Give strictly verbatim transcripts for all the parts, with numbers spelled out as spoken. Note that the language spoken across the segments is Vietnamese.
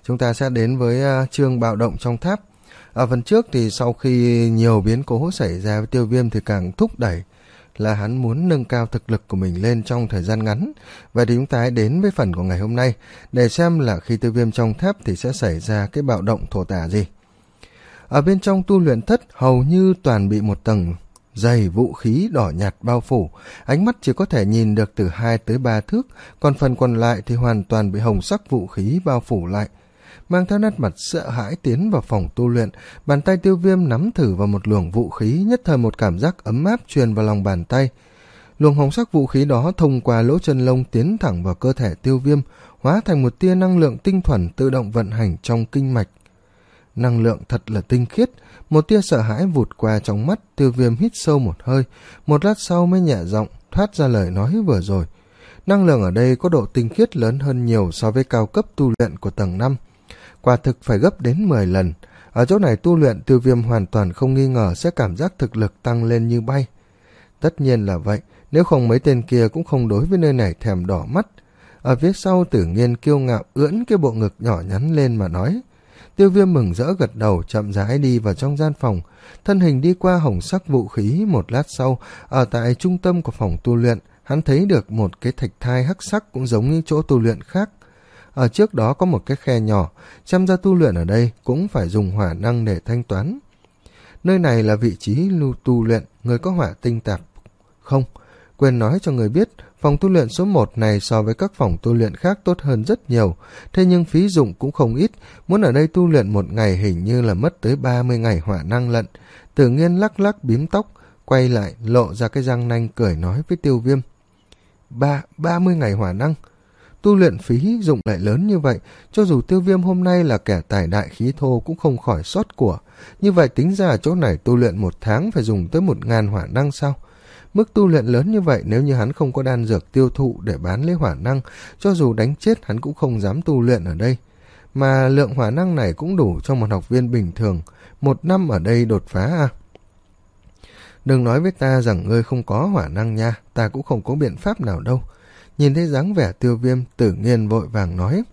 Chúng ta sẽ đến với uh, chương bạo động trong tháp. Ở phần trước thì sau khi nhiều biến cố xảy ra với Tiêu Viêm thì càng thúc đẩy là hắn muốn nâng cao thực lực của mình lên trong thời gian ngắn. Vậy thì chúng ta hãy đến với phần của ngày hôm nay để xem là khi Tiêu Viêm trong tháp thì sẽ xảy ra cái bạo động thổ tả gì. Ở bên trong tu luyện thất hầu như toàn bị một tầng dày vũ khí đỏ nhạt bao phủ, ánh mắt chỉ có thể nhìn được từ hai tới ba thước, còn phần còn lại thì hoàn toàn bị hồng sắc vũ khí bao phủ lại. Mang theo nét mặt sợ hãi tiến vào phòng tu luyện, bàn tay Tiêu Viêm nắm thử vào một luồng vũ khí, nhất thời một cảm giác ấm áp truyền vào lòng bàn tay. Luồng hồng sắc vũ khí đó thông qua lỗ chân lông tiến thẳng vào cơ thể Tiêu Viêm, hóa thành một tia năng lượng tinh thuần tự động vận hành trong kinh mạch. Năng lượng thật là tinh khiết, một tia sợ hãi vụt qua trong mắt. Tiêu Viêm hít sâu một hơi, một lát sau mới nhẹ giọng thoát ra lời nói vừa rồi. Năng lượng ở đây có độ tinh khiết lớn hơn nhiều so với cao cấp tu luyện của tầng năm. Quả thực phải gấp đến mười lần. Ở chỗ này tu luyện, Tiêu Viêm hoàn toàn không nghi ngờ sẽ cảm giác thực lực tăng lên như bay. Tất nhiên là vậy, nếu không mấy tên kia cũng không đối với nơi này thèm đỏ mắt. Ở phía sau Tử Nghiên kiêu ngạo ưỡn cái bộ ngực nhỏ nhắn lên mà nói. Tiêu Viêm mừng rỡ gật đầu, chậm rãi đi vào trong gian phòng, thân hình đi qua hồng sắc vũ khí. Một lát sau, ở tại trung tâm của phòng tu luyện, hắn thấy được một cái thạch thai hắc sắc cũng giống như chỗ tu luyện khác. Ở trước đó có một cái khe nhỏ, xem ra tu luyện ở đây cũng phải dùng hỏa năng để thanh toán. Nơi này là vị trí lưu tu luyện, người có hỏa tinh tạp. Không, quên nói cho người biết, phòng tu luyện số một này so với các phòng tu luyện khác tốt hơn rất nhiều, thế nhưng phí dụng cũng không ít, muốn ở đây tu luyện một ngày hình như là mất tới ba mươi ngày hỏa năng lận. Tử Nghiên lắc lắc bím tóc, quay lại lộ ra cái răng nanh cười nói với Tiêu Viêm. Ba, ba mươi ngày hỏa năng? Tu luyện phí dụng lại lớn như vậy, cho dù Tiêu Viêm hôm nay là kẻ tài đại khí thô cũng không khỏi sót của. Như vậy tính ra ở chỗ này tu luyện một tháng phải dùng tới một ngàn hỏa năng sao? Mức tu luyện lớn như vậy, nếu như hắn không có đan dược tiêu thụ để bán lấy hỏa năng, cho dù đánh chết hắn cũng không dám tu luyện ở đây. Mà lượng hỏa năng này cũng đủ cho một học viên bình thường, một năm ở đây đột phá à? Đừng nói với ta rằng ngươi không có hỏa năng nha, ta cũng không có biện pháp nào đâu. Nhìn thấy dáng vẻ Tiêu Viêm, Tử Nghiên vội vàng nói.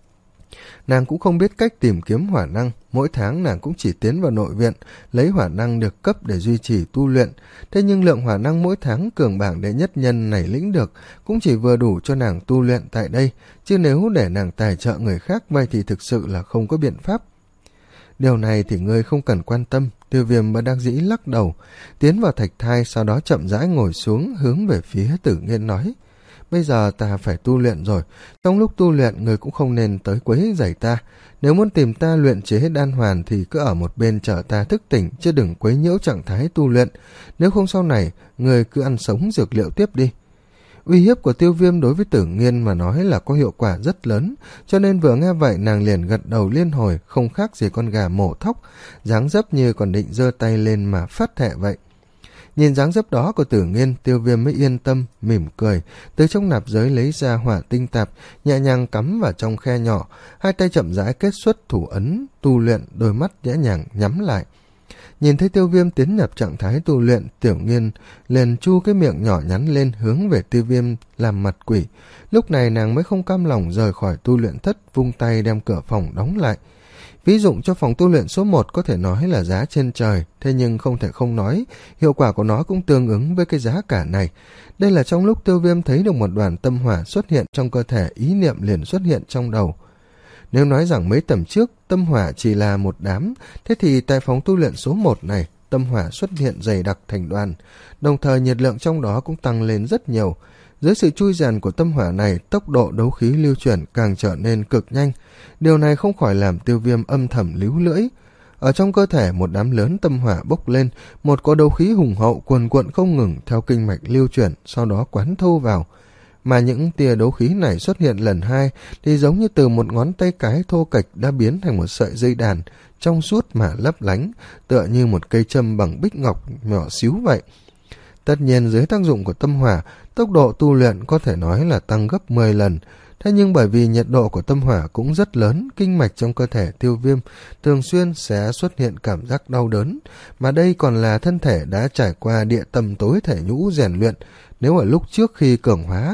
Nàng cũng không biết cách tìm kiếm hỏa năng, mỗi tháng nàng cũng chỉ tiến vào nội viện, lấy hỏa năng được cấp để duy trì tu luyện. Thế nhưng lượng hỏa năng mỗi tháng cường bảng đệ nhất nhân này lĩnh được cũng chỉ vừa đủ cho nàng tu luyện tại đây, chứ nếu để nàng tài trợ người khác vậy thì thực sự là không có biện pháp. Điều này thì ngươi không cần quan tâm. Tiêu Viêm bất đắc dĩ lắc đầu, tiến vào thạch thai, sau đó chậm rãi ngồi xuống hướng về phía Tử Nghiên nói. Bây giờ ta phải tu luyện rồi, trong lúc tu luyện người cũng không nên tới quấy rầy ta. Nếu muốn tìm ta luyện chế đan hoàn thì cứ ở một bên chờ ta thức tỉnh, chứ đừng quấy nhiễu trạng thái tu luyện. Nếu không sau này, người cứ ăn sống dược liệu tiếp đi. Uy hiếp của Tiêu Viêm đối với Tử Nghiên mà nói là có hiệu quả rất lớn, cho nên vừa nghe vậy nàng liền gật đầu liên hồi, không khác gì con gà mổ thóc, dáng dấp như còn định giơ tay lên mà phát thệ vậy. Nhìn dáng dấp đó của Tử Nghiên, Tiêu Viêm mới yên tâm, mỉm cười, từ trong nạp giới lấy ra hỏa tinh tạp, nhẹ nhàng cắm vào trong khe nhỏ, hai tay chậm rãi kết xuất thủ ấn, tu luyện, đôi mắt nhẹ nhàng nhắm lại. Nhìn thấy Tiêu Viêm tiến nhập trạng thái tu luyện, Tiểu Nghiên liền chu cái miệng nhỏ nhắn lên hướng về Tiêu Viêm làm mặt quỷ. Lúc này nàng mới không cam lòng rời khỏi tu luyện thất, vung tay đem cửa phòng đóng lại. Ví dụ cho phòng tu luyện số một có thể nói là giá trên trời, thế nhưng không thể không nói, hiệu quả của nó cũng tương ứng với cái giá cả này. Đây là trong lúc Tiêu Viêm thấy được một đoàn tâm hỏa xuất hiện trong cơ thể, ý niệm liền xuất hiện trong đầu. Nếu nói rằng mấy tầm trước tâm hỏa chỉ là một đám, thế thì tại phòng tu luyện số một này, tâm hỏa xuất hiện dày đặc thành đoàn, đồng thời nhiệt lượng trong đó cũng tăng lên rất nhiều. Dưới sự chui rèn của tâm hỏa này, tốc độ đấu khí lưu chuyển càng trở nên cực nhanh. Điều này không khỏi làm Tiêu Viêm âm thầm líu lưỡi. Ở trong cơ thể một đám lớn tâm hỏa bốc lên, một cỗ đấu khí hùng hậu cuồn cuộn không ngừng theo kinh mạch lưu chuyển, sau đó quán thâu vào. Mà những tia đấu khí này xuất hiện lần hai thì giống như từ một ngón tay cái thô kệch đã biến thành một sợi dây đàn, trong suốt mà lấp lánh, tựa như một cây châm bằng bích ngọc nhỏ xíu vậy. Tất nhiên dưới tác dụng của tâm hỏa, tốc độ tu luyện có thể nói là tăng gấp mười lần. Thế nhưng bởi vì nhiệt độ của tâm hỏa cũng rất lớn, kinh mạch trong cơ thể Tiêu Viêm thường xuyên sẽ xuất hiện cảm giác đau đớn, mà đây còn là thân thể đã trải qua địa tâm tối thể nhũ rèn luyện. Nếu ở lúc trước khi cường hóa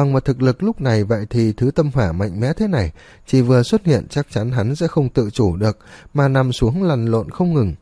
Bằng một thực lực lúc này vậy thì thứ tâm hỏa mạnh mẽ thế này chỉ vừa xuất hiện chắc chắn hắn sẽ không tự chủ được mà nằm xuống lăn lộn không ngừng.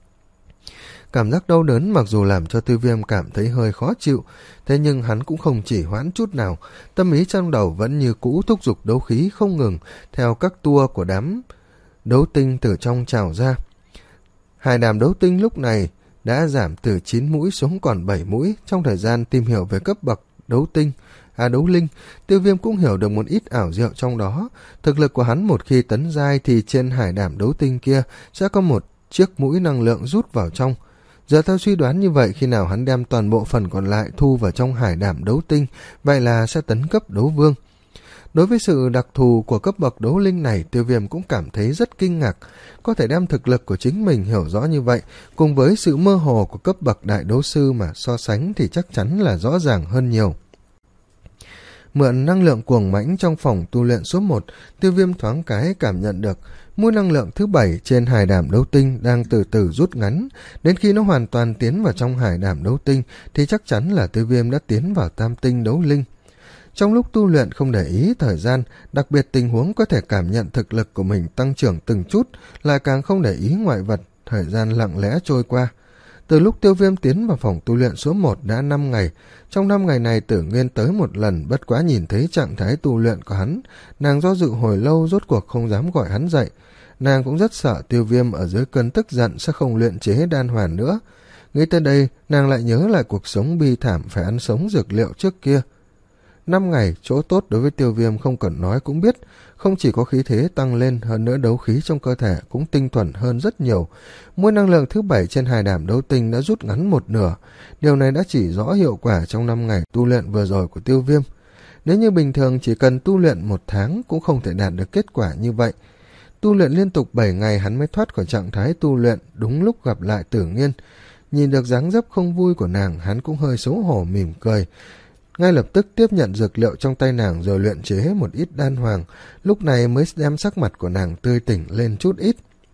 Cảm giác đau đớn mặc dù làm cho Tiêu Viêm cảm thấy hơi khó chịu, thế nhưng hắn cũng không chỉ hoãn chút nào, tâm ý trong đầu vẫn như cũ thúc giục đấu khí không ngừng theo các tua của đám đấu tinh từ trong trào ra. Hải đàm đấu tinh lúc này đã giảm từ chín mũi xuống còn bảy mũi. Trong thời gian tìm hiểu về cấp bậc đấu tinh, à đấu linh, Tiêu Viêm cũng hiểu được một ít ảo diệu trong đó. Thực lực của hắn một khi tấn giai thì trên hải đàm đấu tinh kia sẽ có một chiếc mũi năng lượng rút vào trong. Giờ theo suy đoán như vậy, khi nào hắn đem toàn bộ phần còn lại thu vào trong hải đàm đấu tinh, vậy là sẽ tấn cấp đấu vương. Đối với sự đặc thù của cấp bậc đấu linh này, Tiêu Viêm cũng cảm thấy rất kinh ngạc. Có thể đem thực lực của chính mình hiểu rõ như vậy, cùng với sự mơ hồ của cấp bậc đại đấu sư mà so sánh thì chắc chắn là rõ ràng hơn nhiều. Mượn năng lượng cuồng mãnh trong phòng tu luyện số một, Tiêu Viêm thoáng cái cảm nhận được mũi năng lượng thứ bảy trên hải đàm đấu tinh đang từ từ rút ngắn. Đến khi nó hoàn toàn tiến vào trong hải đàm đấu tinh thì chắc chắn là Tiêu Viêm đã tiến vào tam tinh đấu linh. Trong lúc tu luyện không để ý thời gian, đặc biệt tình huống có thể cảm nhận thực lực của mình tăng trưởng từng chút, lại càng không để ý ngoại vật, thời gian lặng lẽ trôi qua. Từ lúc Tiêu Viêm tiến vào phòng tu luyện số một đã năm ngày, trong năm ngày này Tử Nguyên tới một lần, bất quá nhìn thấy trạng thái tu luyện của hắn, nàng do dự hồi lâu rốt cuộc không dám gọi hắn dậy. Nàng cũng rất sợ Tiêu Viêm ở dưới cơn tức giận sẽ không luyện chế đan hoàn nữa. Nghĩ tới đây, nàng lại nhớ lại cuộc sống bi thảm phải ăn sống dược liệu trước kia. Năm ngày, chỗ tốt đối với Tiêu Viêm không cần nói cũng biết, không chỉ có khí thế tăng lên, hơn nữa đấu khí trong cơ thể cũng tinh thuần hơn rất nhiều. Mũi năng lượng thứ bảy trên hải đàm đấu tinh đã rút ngắn một nửa, điều này đã chỉ rõ hiệu quả trong năm ngày tu luyện vừa rồi của Tiêu Viêm. Nếu như bình thường chỉ cần tu luyện một tháng cũng không thể đạt được kết quả như vậy. Tu luyện liên tục bảy ngày hắn mới thoát khỏi trạng thái tu luyện, đúng lúc gặp lại Tử Nghiên. Nhìn được dáng dấp không vui của nàng, hắn cũng hơi xấu hổ mỉm cười. Ngay lập tức tiếp nhận dược liệu trong tay nàng rồi luyện chế một ít đan hoàng, lúc này mới đem sắc mặt của nàng tươi tỉnh lên chút ít.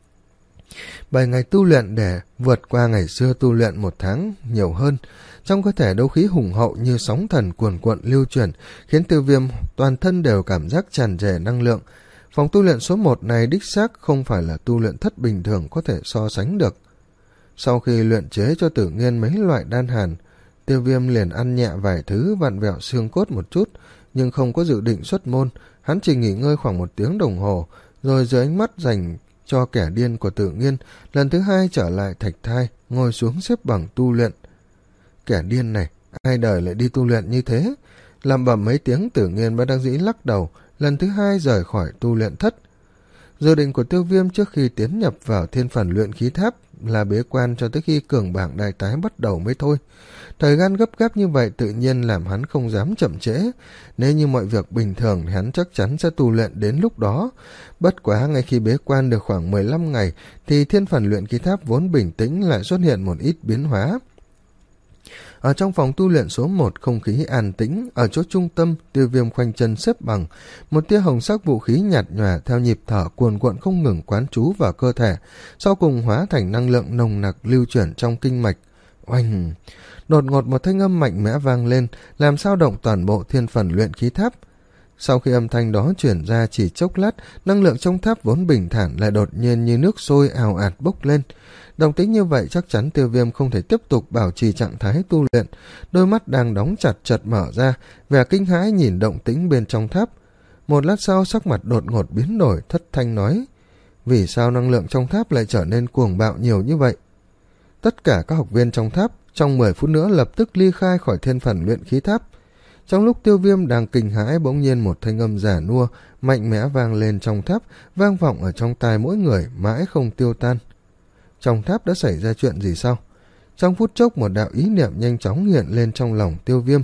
Bảy ngày tu luyện để vượt qua ngày xưa tu luyện một tháng nhiều hơn. Trong cơ thể đấu khí hùng hậu như sóng thần cuồn cuộn lưu chuyển, khiến Tiêu Viêm toàn thân đều cảm giác tràn trề năng lượng. Phòng tu luyện số một này đích xác không phải là tu luyện thất bình thường có thể so sánh được. Sau khi luyện chế cho Tử Nghiên mấy loại đan hàn, Tiêu Viêm liền ăn nhẹ vài thứ vặn vẹo xương cốt một chút, nhưng không có dự định xuất môn. Hắn chỉ nghỉ ngơi khoảng một tiếng đồng hồ, rồi dưới ánh mắt dành cho kẻ điên của Tử Nghiên, lần thứ hai trở lại thạch thai, ngồi xuống xếp bằng tu luyện. Kẻ điên này, ai đời lại đi tu luyện như thế? Lẩm bẩm mấy tiếng, Tử Nghiên bất đắc dĩ lắc đầu, lần thứ hai rời khỏi tu luyện thất. Dự định của Tiêu Viêm trước khi tiến nhập vào thiên phần luyện khí tháp là bế quan cho tới khi cường bảng đại tái bắt đầu mới thôi. Thời gian gấp gáp như vậy tự nhiên làm hắn không dám chậm trễ. Nếu như mọi việc bình thường thì hắn chắc chắn sẽ tu luyện đến lúc đó. Bất quá ngay khi bế quan được khoảng mười lăm ngày thì thiên phần luyện khí tháp vốn bình tĩnh lại xuất hiện một ít biến hóa. Ở trong phòng tu luyện số một, không khí an tĩnh, ở chỗ trung tâm, Tiêu Viêm khoanh chân xếp bằng, một tia hồng sắc vũ khí nhạt nhòa theo nhịp thở cuồn cuộn không ngừng quán trú vào cơ thể, sau cùng hóa thành năng lượng nồng nặc lưu chuyển trong kinh mạch. Oanh! Đột ngột một thanh âm mạnh mẽ vang lên, làm sao động toàn bộ thiên phần luyện khí tháp. Sau khi âm thanh đó chuyển ra chỉ chốc lát, năng lượng trong tháp vốn bình thản lại đột nhiên như nước sôi ào ạt bốc lên. Động tĩnh như vậy chắc chắn Tiêu Viêm không thể tiếp tục bảo trì trạng thái tu luyện. Đôi mắt đang đóng chặt chợt mở ra, vẻ kinh hãi nhìn động tĩnh bên trong tháp. Một lát sau sắc mặt đột ngột biến đổi, thất thanh nói: vì sao năng lượng trong tháp lại trở nên cuồng bạo nhiều như vậy? Tất cả các học viên trong tháp trong mười phút nữa lập tức ly khai khỏi thiên phần luyện khí tháp. Trong lúc Tiêu Viêm đang kinh hãi, bỗng nhiên một thanh âm già nua mạnh mẽ vang lên trong tháp, vang vọng ở trong tai mỗi người mãi không tiêu tan. Trong tháp đã xảy ra chuyện gì sao? Trong phút chốc một đạo ý niệm nhanh chóng hiện lên trong lòng Tiêu Viêm.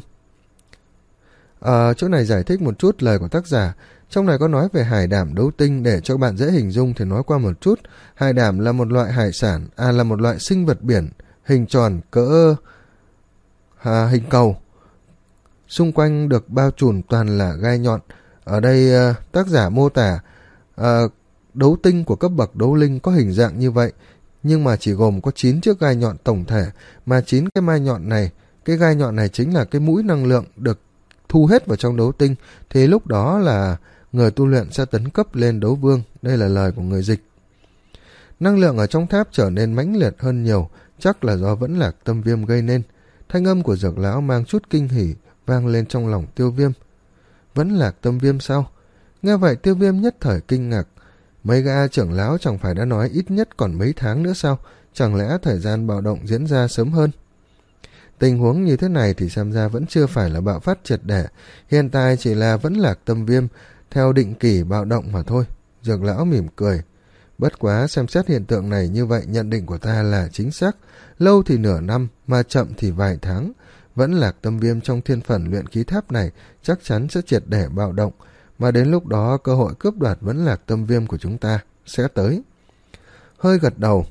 Ở chỗ này giải thích một chút lời của tác giả. Trong này có nói về hải đảm đấu tinh, để cho bạn dễ hình dung thì nói qua một chút. Hải đảm là một loại hải sản, à là một loại sinh vật biển, hình tròn cỡ à, hình cầu. Xung quanh được bao trùm toàn là gai nhọn. Ở đây uh, tác giả mô tả uh, đấu tinh của cấp bậc đấu linh có hình dạng như vậy, nhưng mà chỉ gồm có chín chiếc gai nhọn tổng thể, mà chín cái mai nhọn này, cái gai nhọn này chính là cái mũi năng lượng được thu hết vào trong đấu tinh, thì lúc đó là người tu luyện sẽ tấn cấp lên đấu vương. Đây là lời của người dịch. Năng lượng ở trong tháp trở nên mãnh liệt hơn nhiều, chắc là do Vẫn Lạc Tâm Viêm gây nên. Thanh âm của Dược lão mang chút kinh hỉ vang lên trong lòng Tiêu Viêm. Vẫn Lạc Tâm Viêm sao? Nghe vậy Tiêu Viêm nhất thời kinh ngạc. Mấy gã trưởng lão chẳng phải đã nói ít nhất còn mấy tháng nữa sao? Chẳng lẽ thời gian bạo động diễn ra sớm hơn? Tình huống như thế này thì xem ra vẫn chưa phải là bạo phát triệt để, hiện tại chỉ là Vẫn Lạc Tâm Viêm theo định kỳ bạo động mà thôi. Dược lão mỉm cười. Bất quá xem xét hiện tượng này như vậy, nhận định của ta là chính xác. Lâu thì nửa năm, mà chậm thì vài tháng. Vẫn Lạc Tâm Viêm trong thiên phần luyện khí tháp này chắc chắn sẽ triệt để bạo động, mà đến lúc đó cơ hội cướp đoạt Vẫn Lạc Tâm Viêm của chúng ta sẽ tới. Hơi gật đầu,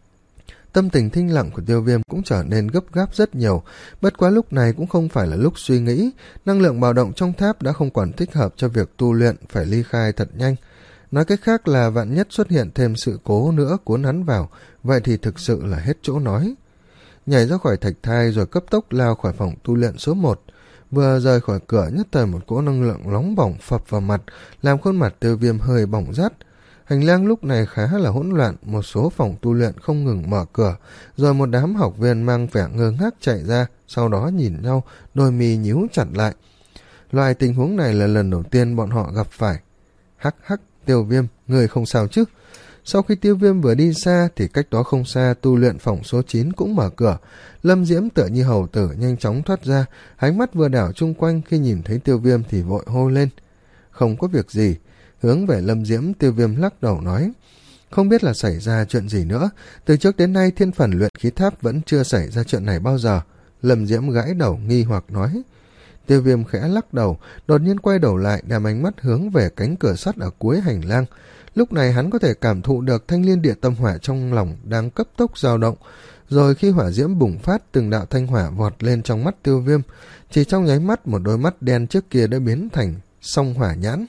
tâm tình thinh lặng của Tiêu Viêm cũng trở nên gấp gáp rất nhiều. Bất quá lúc này cũng không phải là lúc suy nghĩ. Năng lượng bạo động trong tháp đã không còn thích hợp cho việc tu luyện, phải ly khai thật nhanh. Nói cách khác là vạn nhất xuất hiện thêm sự cố nữa cuốn hắn vào, vậy thì thực sự là hết chỗ nói. Nhảy ra khỏi thạch thai rồi cấp tốc lao khỏi phòng tu luyện số một. Vừa rời khỏi cửa, nhất thời một cỗ năng lượng nóng bỏng phập vào mặt, làm khuôn mặt Tiêu Viêm hơi bỏng rát. Hành lang lúc này khá là hỗn loạn, một số phòng tu luyện không ngừng mở cửa, rồi một đám học viên mang vẻ ngơ ngác chạy ra, sau đó nhìn nhau, đôi mi nhíu chặt lại. Loại tình huống này là lần đầu tiên bọn họ gặp phải. Hắc hắc, Tiêu Viêm, người không sao chứ? Sau khi Tiêu Viêm vừa đi xa thì cách đó không xa tu luyện phòng số chín cũng mở cửa. Lâm Diễm tựa như hầu tử nhanh chóng thoát ra, ánh mắt vừa đảo chung quanh, khi nhìn thấy Tiêu Viêm thì vội hô lên. Không có việc gì. Hướng về Lâm Diễm, Tiêu Viêm lắc đầu nói. Không biết là xảy ra chuyện gì nữa. Từ trước đến nay thiên phần luyện khí tháp vẫn chưa xảy ra chuyện này bao giờ. Lâm Diễm gãi đầu nghi hoặc nói. Tiêu Viêm khẽ lắc đầu, đột nhiên quay đầu lại, đem ánh mắt hướng về cánh cửa sắt ở cuối hành lang. Lúc này hắn có thể cảm thụ được thanh liên địa tâm hỏa trong lòng đang cấp tốc dao động. Rồi khi hỏa diễm bùng phát, từng đạo thanh hỏa vọt lên trong mắt Tiêu Viêm. Chỉ trong nháy mắt, một đôi mắt đen trước kia đã biến thành song hỏa nhãn.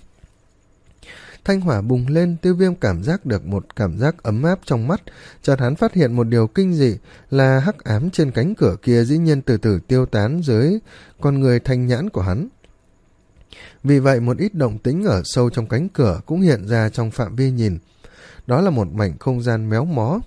Thanh hỏa bùng lên, Tiêu Viêm cảm giác được một cảm giác ấm áp trong mắt. Chợt hắn phát hiện một điều kinh dị là hắc ám trên cánh cửa kia dĩ nhiên từ từ tiêu tán dưới con người thanh nhãn của hắn. Vì vậy một ít động tĩnh ở sâu trong cánh cửa cũng hiện ra trong phạm vi nhìn. Đó là một mảnh không gian méo mó.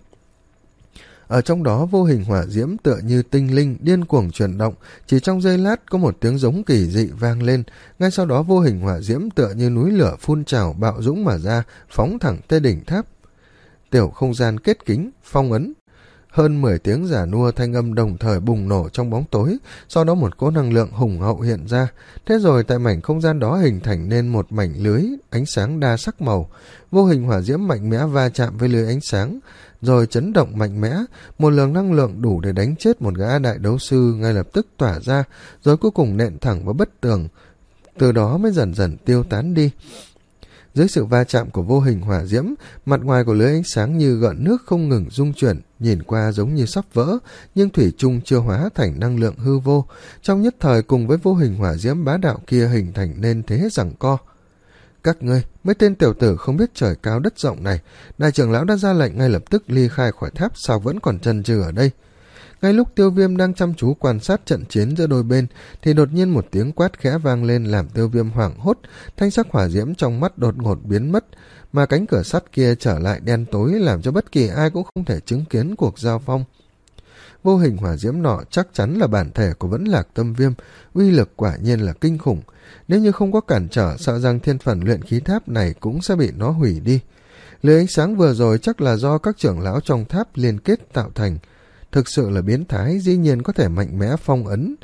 Ở trong đó vô hình hỏa diễm tựa như tinh linh điên cuồng chuyển động, chỉ trong giây lát có một tiếng giống kỳ dị vang lên, ngay sau đó vô hình hỏa diễm tựa như núi lửa phun trào bạo dũng mà ra, phóng thẳng tới đỉnh tháp. Tiểu không gian kết kính, phong ấn. Hơn mười tiếng giả nua thanh âm đồng thời bùng nổ trong bóng tối, sau đó một cỗ năng lượng hùng hậu hiện ra. Thế rồi tại mảnh không gian đó hình thành nên một mảnh lưới ánh sáng đa sắc màu. Vô hình hỏa diễm mạnh mẽ va chạm với lưới ánh sáng, rồi chấn động mạnh mẽ, một lượng năng lượng đủ để đánh chết một gã đại đấu sư ngay lập tức tỏa ra, rồi cuối cùng nện thẳng vào bức tường, từ đó mới dần dần tiêu tán đi. Dưới sự va chạm của vô hình hỏa diễm, mặt ngoài của lưới ánh sáng như gợn nước không ngừng rung chuyển, nhìn qua giống như sắp vỡ, nhưng thủy chung chưa hóa thành năng lượng hư vô. Trong nhất thời cùng với vô hình hỏa diễm bá đạo kia hình thành nên thế giằng co. Các ngươi, mấy tên tiểu tử không biết trời cao đất rộng này, đại trưởng lão đã ra lệnh ngay lập tức ly khai khỏi tháp, sao vẫn còn chần chừ ở đây? Ngay lúc Tiêu Viêm đang chăm chú quan sát trận chiến giữa đôi bên, thì đột nhiên một tiếng quát khẽ vang lên làm Tiêu Viêm hoảng hốt, thanh sắc hỏa diễm trong mắt đột ngột biến mất, mà cánh cửa sắt kia trở lại đen tối, làm cho bất kỳ ai cũng không thể chứng kiến cuộc giao phong. Vô hình hỏa diễm nọ chắc chắn là bản thể của Vẫn Lạc Tâm Viêm, uy lực quả nhiên là kinh khủng. Nếu như không có cản trở, sợ rằng thiên phần luyện khí tháp này cũng sẽ bị nó hủy đi. Lưới ánh sáng vừa rồi chắc là do các trưởng lão trong tháp liên kết tạo thành. Thực sự là biến thái, dĩ nhiên có thể mạnh mẽ phong ấn.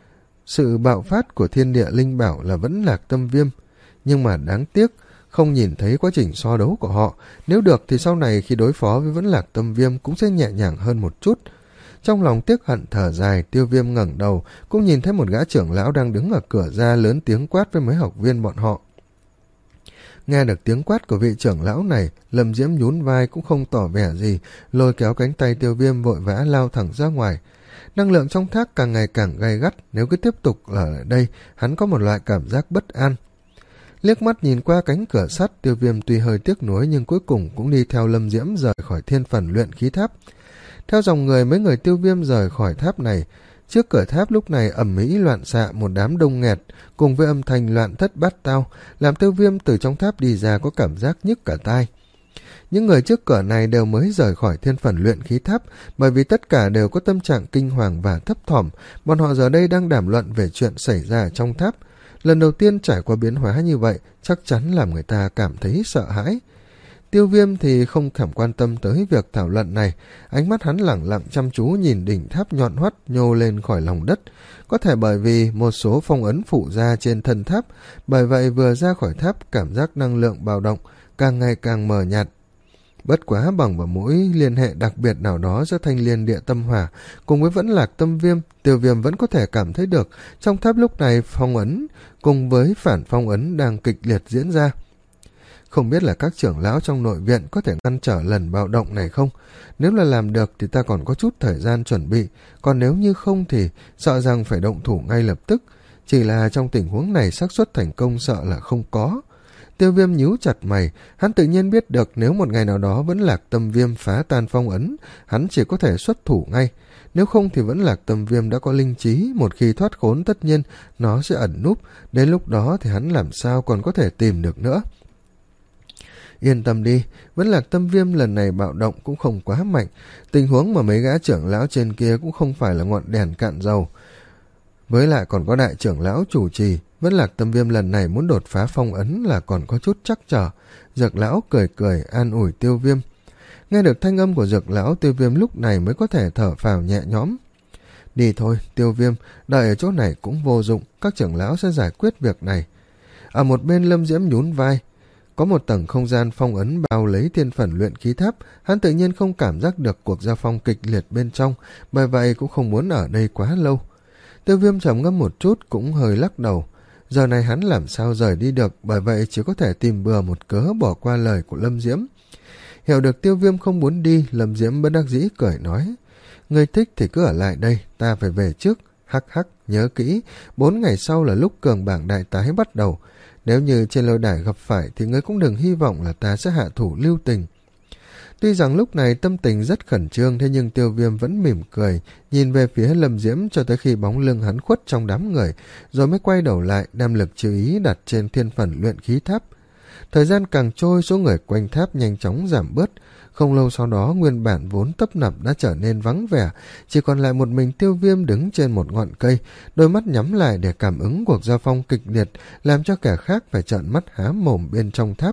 Sự bạo phát của thiên địa linh bảo là Vẫn Lạc Tâm Viêm, nhưng mà đáng tiếc không nhìn thấy quá trình so đấu của họ. Nếu được thì sau này khi đối phó với Vẫn Lạc Tâm Viêm cũng sẽ nhẹ nhàng hơn một chút. Trong lòng tiếc hận thở dài, Tiêu Viêm ngẩng đầu, cũng nhìn thấy một gã trưởng lão đang đứng ở cửa ra lớn tiếng quát với mấy học viên bọn họ. Nghe được tiếng quát của vị trưởng lão này, Lâm Diễm nhún vai cũng không tỏ vẻ gì, lôi kéo cánh tay Tiêu Viêm vội vã lao thẳng ra ngoài. Năng lượng trong thác càng ngày càng gay gắt, nếu cứ tiếp tục ở đây, hắn có một loại cảm giác bất an. Liếc mắt nhìn qua cánh cửa sắt, Tiêu Viêm tuy hơi tiếc nuối nhưng cuối cùng cũng đi theo Lâm Diễm rời khỏi thiên phần luyện khí tháp. Theo dòng người, mấy người Tiêu Viêm rời khỏi tháp này, Trước cửa tháp lúc này ầm ĩ loạn xạ một đám đông nghẹt, cùng với âm thanh loạn thất bát tao, làm Tiêu Viêm từ trong tháp đi ra có cảm giác nhức cả tai. Những người trước cửa này đều mới rời khỏi thiên phần luyện khí tháp, bởi vì tất cả đều có tâm trạng kinh hoàng và thấp thỏm. Bọn họ giờ đây đang đàm luận về chuyện xảy ra trong tháp. Lần đầu tiên trải qua biến hóa như vậy, chắc chắn làm người ta cảm thấy sợ hãi. Tiêu Viêm thì không thèm quan tâm tới việc thảo luận này, ánh mắt hắn lẳng lặng chăm chú nhìn đỉnh tháp nhọn hoắt nhô lên khỏi lòng đất. Có thể bởi vì một số phong ấn phụ ra trên thân tháp, bởi vậy vừa ra khỏi tháp cảm giác năng lượng bạo động càng ngày càng mờ nhạt. Bất quá bằng vào mỗi liên hệ đặc biệt nào đó giữa thanh liên địa tâm hỏa cùng với vẫn lạc tâm viêm, Tiêu Viêm vẫn có thể cảm thấy được trong tháp lúc này phong ấn cùng với phản phong ấn đang kịch liệt diễn ra. Không biết là các trưởng lão trong nội viện có thể ngăn trở lần bạo động này không? Nếu là làm được thì ta còn có chút thời gian chuẩn bị, còn nếu như không thì sợ rằng phải động thủ ngay lập tức. Chỉ là trong tình huống này xác suất thành công sợ là không có. Tiêu Viêm nhíu chặt mày, hắn tự nhiên biết được nếu một ngày nào đó vẫn lạc tâm viêm phá tan phong ấn, hắn chỉ có thể xuất thủ ngay. Nếu không thì vẫn lạc tâm viêm đã có linh trí, một khi thoát khốn tất nhiên nó sẽ ẩn núp, đến lúc đó thì hắn làm sao còn có thể tìm được nữa. Yên tâm đi, vẫn lạc tâm viêm lần này bạo động cũng không quá mạnh, tình huống mà mấy gã trưởng lão trên kia cũng không phải là ngọn đèn cạn dầu. Với lại còn có đại trưởng lão chủ trì, vẫn lạc tâm viêm lần này muốn đột phá phong ấn là còn có chút chắc trở. Dược lão cười cười an ủi Tiêu Viêm. Nghe được thanh âm của dược lão, Tiêu Viêm lúc này mới có thể thở phào nhẹ nhõm. Đi thôi, Tiêu Viêm, đợi ở chỗ này cũng vô dụng, các trưởng lão sẽ giải quyết việc này. Ở một bên Lâm Diễm nhún vai. Có một tầng không gian phong ấn bao lấy thiên phần luyện khí tháp, hắn tự nhiên không cảm giác được cuộc giao phong kịch liệt bên trong, bởi vậy cũng không muốn ở đây quá lâu. Tiêu Viêm trầm ngâm một chút cũng hơi lắc đầu. Giờ này hắn làm sao rời đi được, bởi vậy chỉ có thể tìm bừa một cớ bỏ qua lời của Lâm Diễm. Hiểu được Tiêu Viêm không muốn đi, Lâm Diễm bất đắc dĩ cười nói. Ngươi thích thì cứ ở lại đây, ta phải về trước. Hắc hắc, nhớ kỹ, bốn ngày sau là lúc cường bảng đại tái bắt đầu. Nếu như trên lôi đài gặp phải thì ngươi cũng đừng hy vọng là ta sẽ hạ thủ lưu tình. Tuy rằng lúc này tâm tình rất khẩn trương, thế nhưng Tiêu Viêm vẫn mỉm cười, nhìn về phía Lâm Diễm cho tới khi bóng lưng hắn khuất trong đám người, rồi mới quay đầu lại đem lực chú ý đặt trên thiên phần luyện khí tháp. Thời gian càng trôi, số người quanh tháp nhanh chóng giảm bớt. Không lâu sau đó, nguyên bản vốn tấp nập đã trở nên vắng vẻ, chỉ còn lại một mình Tiêu Viêm đứng trên một ngọn cây, đôi mắt nhắm lại để cảm ứng cuộc giao phong kịch liệt, làm cho kẻ khác phải trợn mắt há mồm bên trong tháp.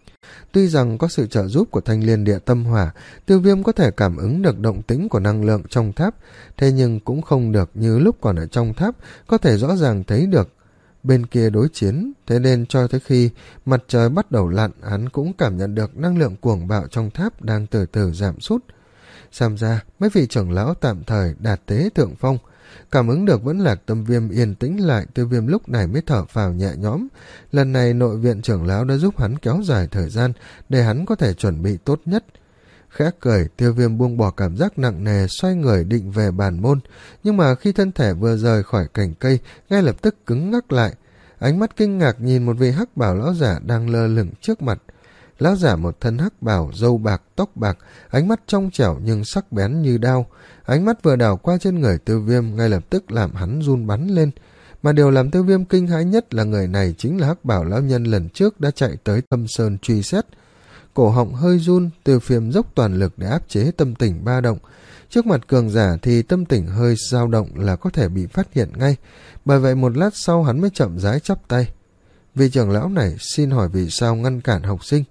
Tuy rằng có sự trợ giúp của thanh liên địa tâm hỏa, Tiêu Viêm có thể cảm ứng được động tĩnh của năng lượng trong tháp, thế nhưng cũng không được như lúc còn ở trong tháp, có thể rõ ràng thấy được bên kia đối chiến, thế nên cho tới khi mặt trời bắt đầu lặn, hắn cũng cảm nhận được năng lượng cuồng bạo trong tháp đang từ từ giảm sút. Xem ra, mấy vị trưởng lão tạm thời đạt tế thượng phong. Cảm ứng được vẫn lạc tâm viêm yên tĩnh lại, Tiêu Viêm lúc này mới thở phào nhẹ nhõm. Lần này nội viện trưởng lão đã giúp hắn kéo dài thời gian để hắn có thể chuẩn bị tốt nhất. Khẽ cười, Tiêu Viêm buông bỏ cảm giác nặng nề, xoay người định về bàn môn, nhưng mà khi thân thể vừa rời khỏi cành cây, ngay lập tức cứng ngắc lại. Ánh mắt kinh ngạc nhìn một vị hắc bào lão giả đang lơ lửng trước mặt. Lão giả một thân hắc bào, râu bạc, tóc bạc, ánh mắt trong trẻo nhưng sắc bén như đao. Ánh mắt vừa đảo qua trên người Tiêu Viêm, ngay lập tức làm hắn run bắn lên. Mà điều làm Tiêu Viêm kinh hãi nhất là người này chính là hắc bào lão nhân lần trước đã chạy tới Thâm Sơn truy xét. Cổ họng hơi run, Tiêu Viêm dốc toàn lực để áp chế tâm tình ba động. Trước mặt cường giả thì tâm tình hơi dao động là có thể bị phát hiện ngay, bởi vậy một lát sau hắn mới chậm rãi chắp tay. Vị trưởng lão này xin hỏi vì sao ngăn cản học sinh.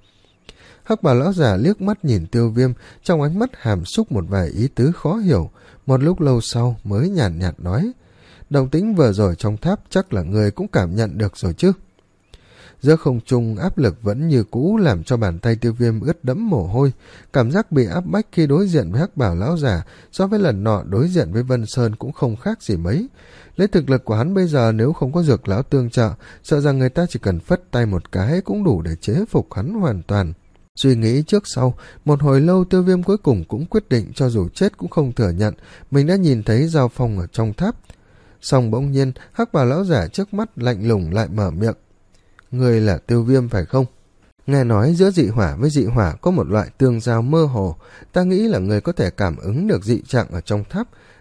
Hắc bào lão giả liếc mắt nhìn Tiêu Viêm, trong ánh mắt hàm xúc một vài ý tứ khó hiểu, một lúc lâu sau mới nhàn nhạt, nhạt nói. Động tĩnh vừa rồi trong tháp chắc là người cũng cảm nhận được rồi chứ. Giữa không trung áp lực vẫn như cũ làm cho bàn tay Tiêu Viêm ướt đẫm mồ hôi, cảm giác bị áp bách khi đối diện với hắc bào lão giả so với lần nọ đối diện với Vân Sơn cũng không khác gì mấy. Lấy thực lực của hắn bây giờ nếu không có dược lão tương trợ, sợ rằng người ta chỉ cần phất tay một cái cũng đủ để chế phục hắn hoàn toàn. Suy nghĩ trước sau, một hồi lâu Tiêu Viêm cuối cùng cũng quyết định cho dù chết cũng không thừa nhận mình đã nhìn thấy giao phong ở trong tháp. Xong bỗng nhiên, hắc bào lão giả trước mắt lạnh lùng lại mở miệng. Người là Tiêu Viêm phải không? Nghe nói giữa dị hỏa với dị hỏa có một loại tương giao mơ hồ, ta nghĩ là người có thể cảm ứng được dị trạng ở trong tháp,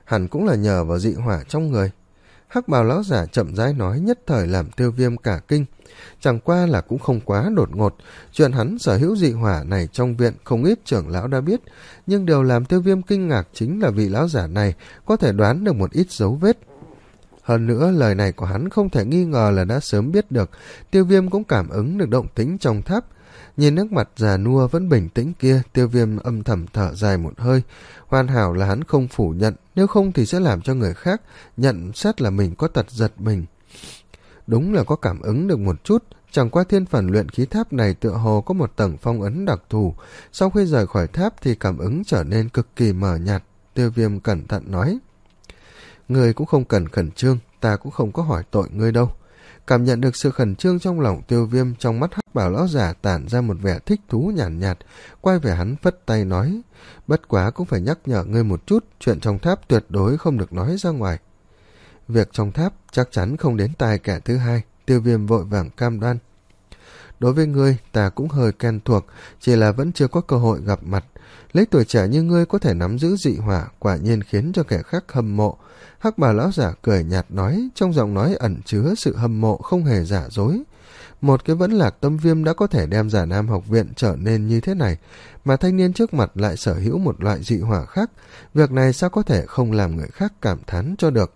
hẳn cũng là nhờ vào dị hỏa trong người. Hắc bào lão giả chậm rãi nói, nhất thời làm Tiêu Viêm cả kinh. Chẳng qua là cũng không quá đột ngột, chuyện hắn sở hữu dị hỏa này trong viện không ít trưởng lão đã biết, nhưng điều làm Tiêu Viêm kinh ngạc chính là vị lão giả này có thể đoán được một ít dấu vết. Hơn nữa, lời này của hắn không thể nghi ngờ là đã sớm biết được. Tiêu Viêm cũng cảm ứng được động tĩnh trong tháp. Nhìn nước mặt già nua vẫn bình tĩnh kia, Tiêu Viêm âm thầm thở dài một hơi. Hoàn hảo là hắn không phủ nhận, nếu không thì sẽ làm cho người khác nhận xét là mình có tật giật mình. Đúng là có cảm ứng được một chút, chẳng qua thiên phần luyện khí tháp này tựa hồ có một tầng phong ấn đặc thù. Sau khi rời khỏi tháp thì cảm ứng trở nên cực kỳ mờ nhạt. Tiêu Viêm cẩn thận nói, ngươi cũng không cần khẩn trương, ta cũng không có hỏi tội ngươi đâu. Cảm nhận được sự khẩn trương trong lòng Tiêu Viêm, trong mắt hắc bảo lão giả tản ra một vẻ thích thú nhàn nhạt, nhạt, quay về hắn phất tay nói, bất quá cũng phải nhắc nhở ngươi một chút, chuyện trong tháp tuyệt đối không được nói ra ngoài. Việc trong tháp chắc chắn không đến tai kẻ thứ hai. Tiêu Viêm vội vàng cam đoan, đối với ngươi ta cũng hơi quen thuộc, chỉ là vẫn chưa có cơ hội gặp mặt. Lấy tuổi trẻ như ngươi có thể nắm giữ dị hỏa, quả nhiên khiến cho kẻ khác hâm mộ. Hắc bà lão giả cười nhạt nói, trong giọng nói ẩn chứa sự hâm mộ không hề giả dối. Một cái vẫn lạc tâm viêm đã có thể đem Giả Nam học viện trở nên như thế này, mà thanh niên trước mặt lại sở hữu một loại dị hỏa khác, việc này sao có thể không làm người khác cảm thán cho được.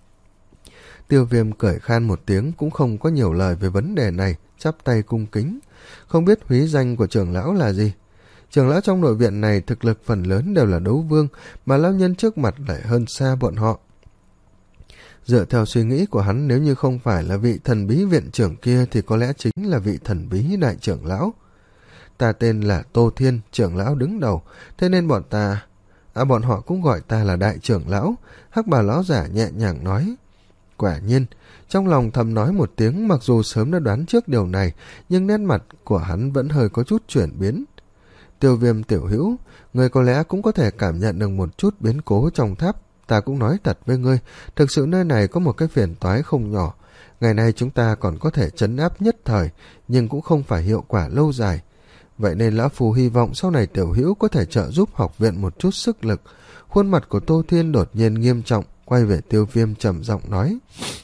Tiêu Viêm cười khan một tiếng, cũng không có nhiều lời về vấn đề này, chắp tay cung kính. Không biết húy danh của trưởng lão là gì? Trưởng lão trong nội viện này thực lực phần lớn đều là đấu vương, mà lão nhân trước mặt lại hơn xa bọn họ. Dựa theo suy nghĩ của hắn, nếu như không phải là vị thần bí viện trưởng kia thì có lẽ chính là vị thần bí đại trưởng lão. Ta tên là Tô Thiên, trưởng lão đứng đầu, thế nên bọn ta... À, bọn họ cũng gọi ta là đại trưởng lão. Hắc bà lão giả nhẹ nhàng nói. Quả nhiên, trong lòng thầm nói một tiếng, mặc dù sớm đã đoán trước điều này, nhưng nét mặt của hắn vẫn hơi có chút chuyển biến. Tiêu Viêm tiểu hữu, người có lẽ cũng có thể cảm nhận được một chút biến cố trong tháp. Ta cũng nói thật với ngươi, thực sự nơi này có một cái phiền toái không nhỏ. Ngày nay chúng ta còn có thể trấn áp nhất thời, nhưng cũng không phải hiệu quả lâu dài. Vậy nên lão phù hy vọng sau này tiểu hữu có thể trợ giúp học viện một chút sức lực. Khuôn mặt của Tô Thiên đột nhiên nghiêm trọng, quay về Tiêu Viêm trầm giọng nói.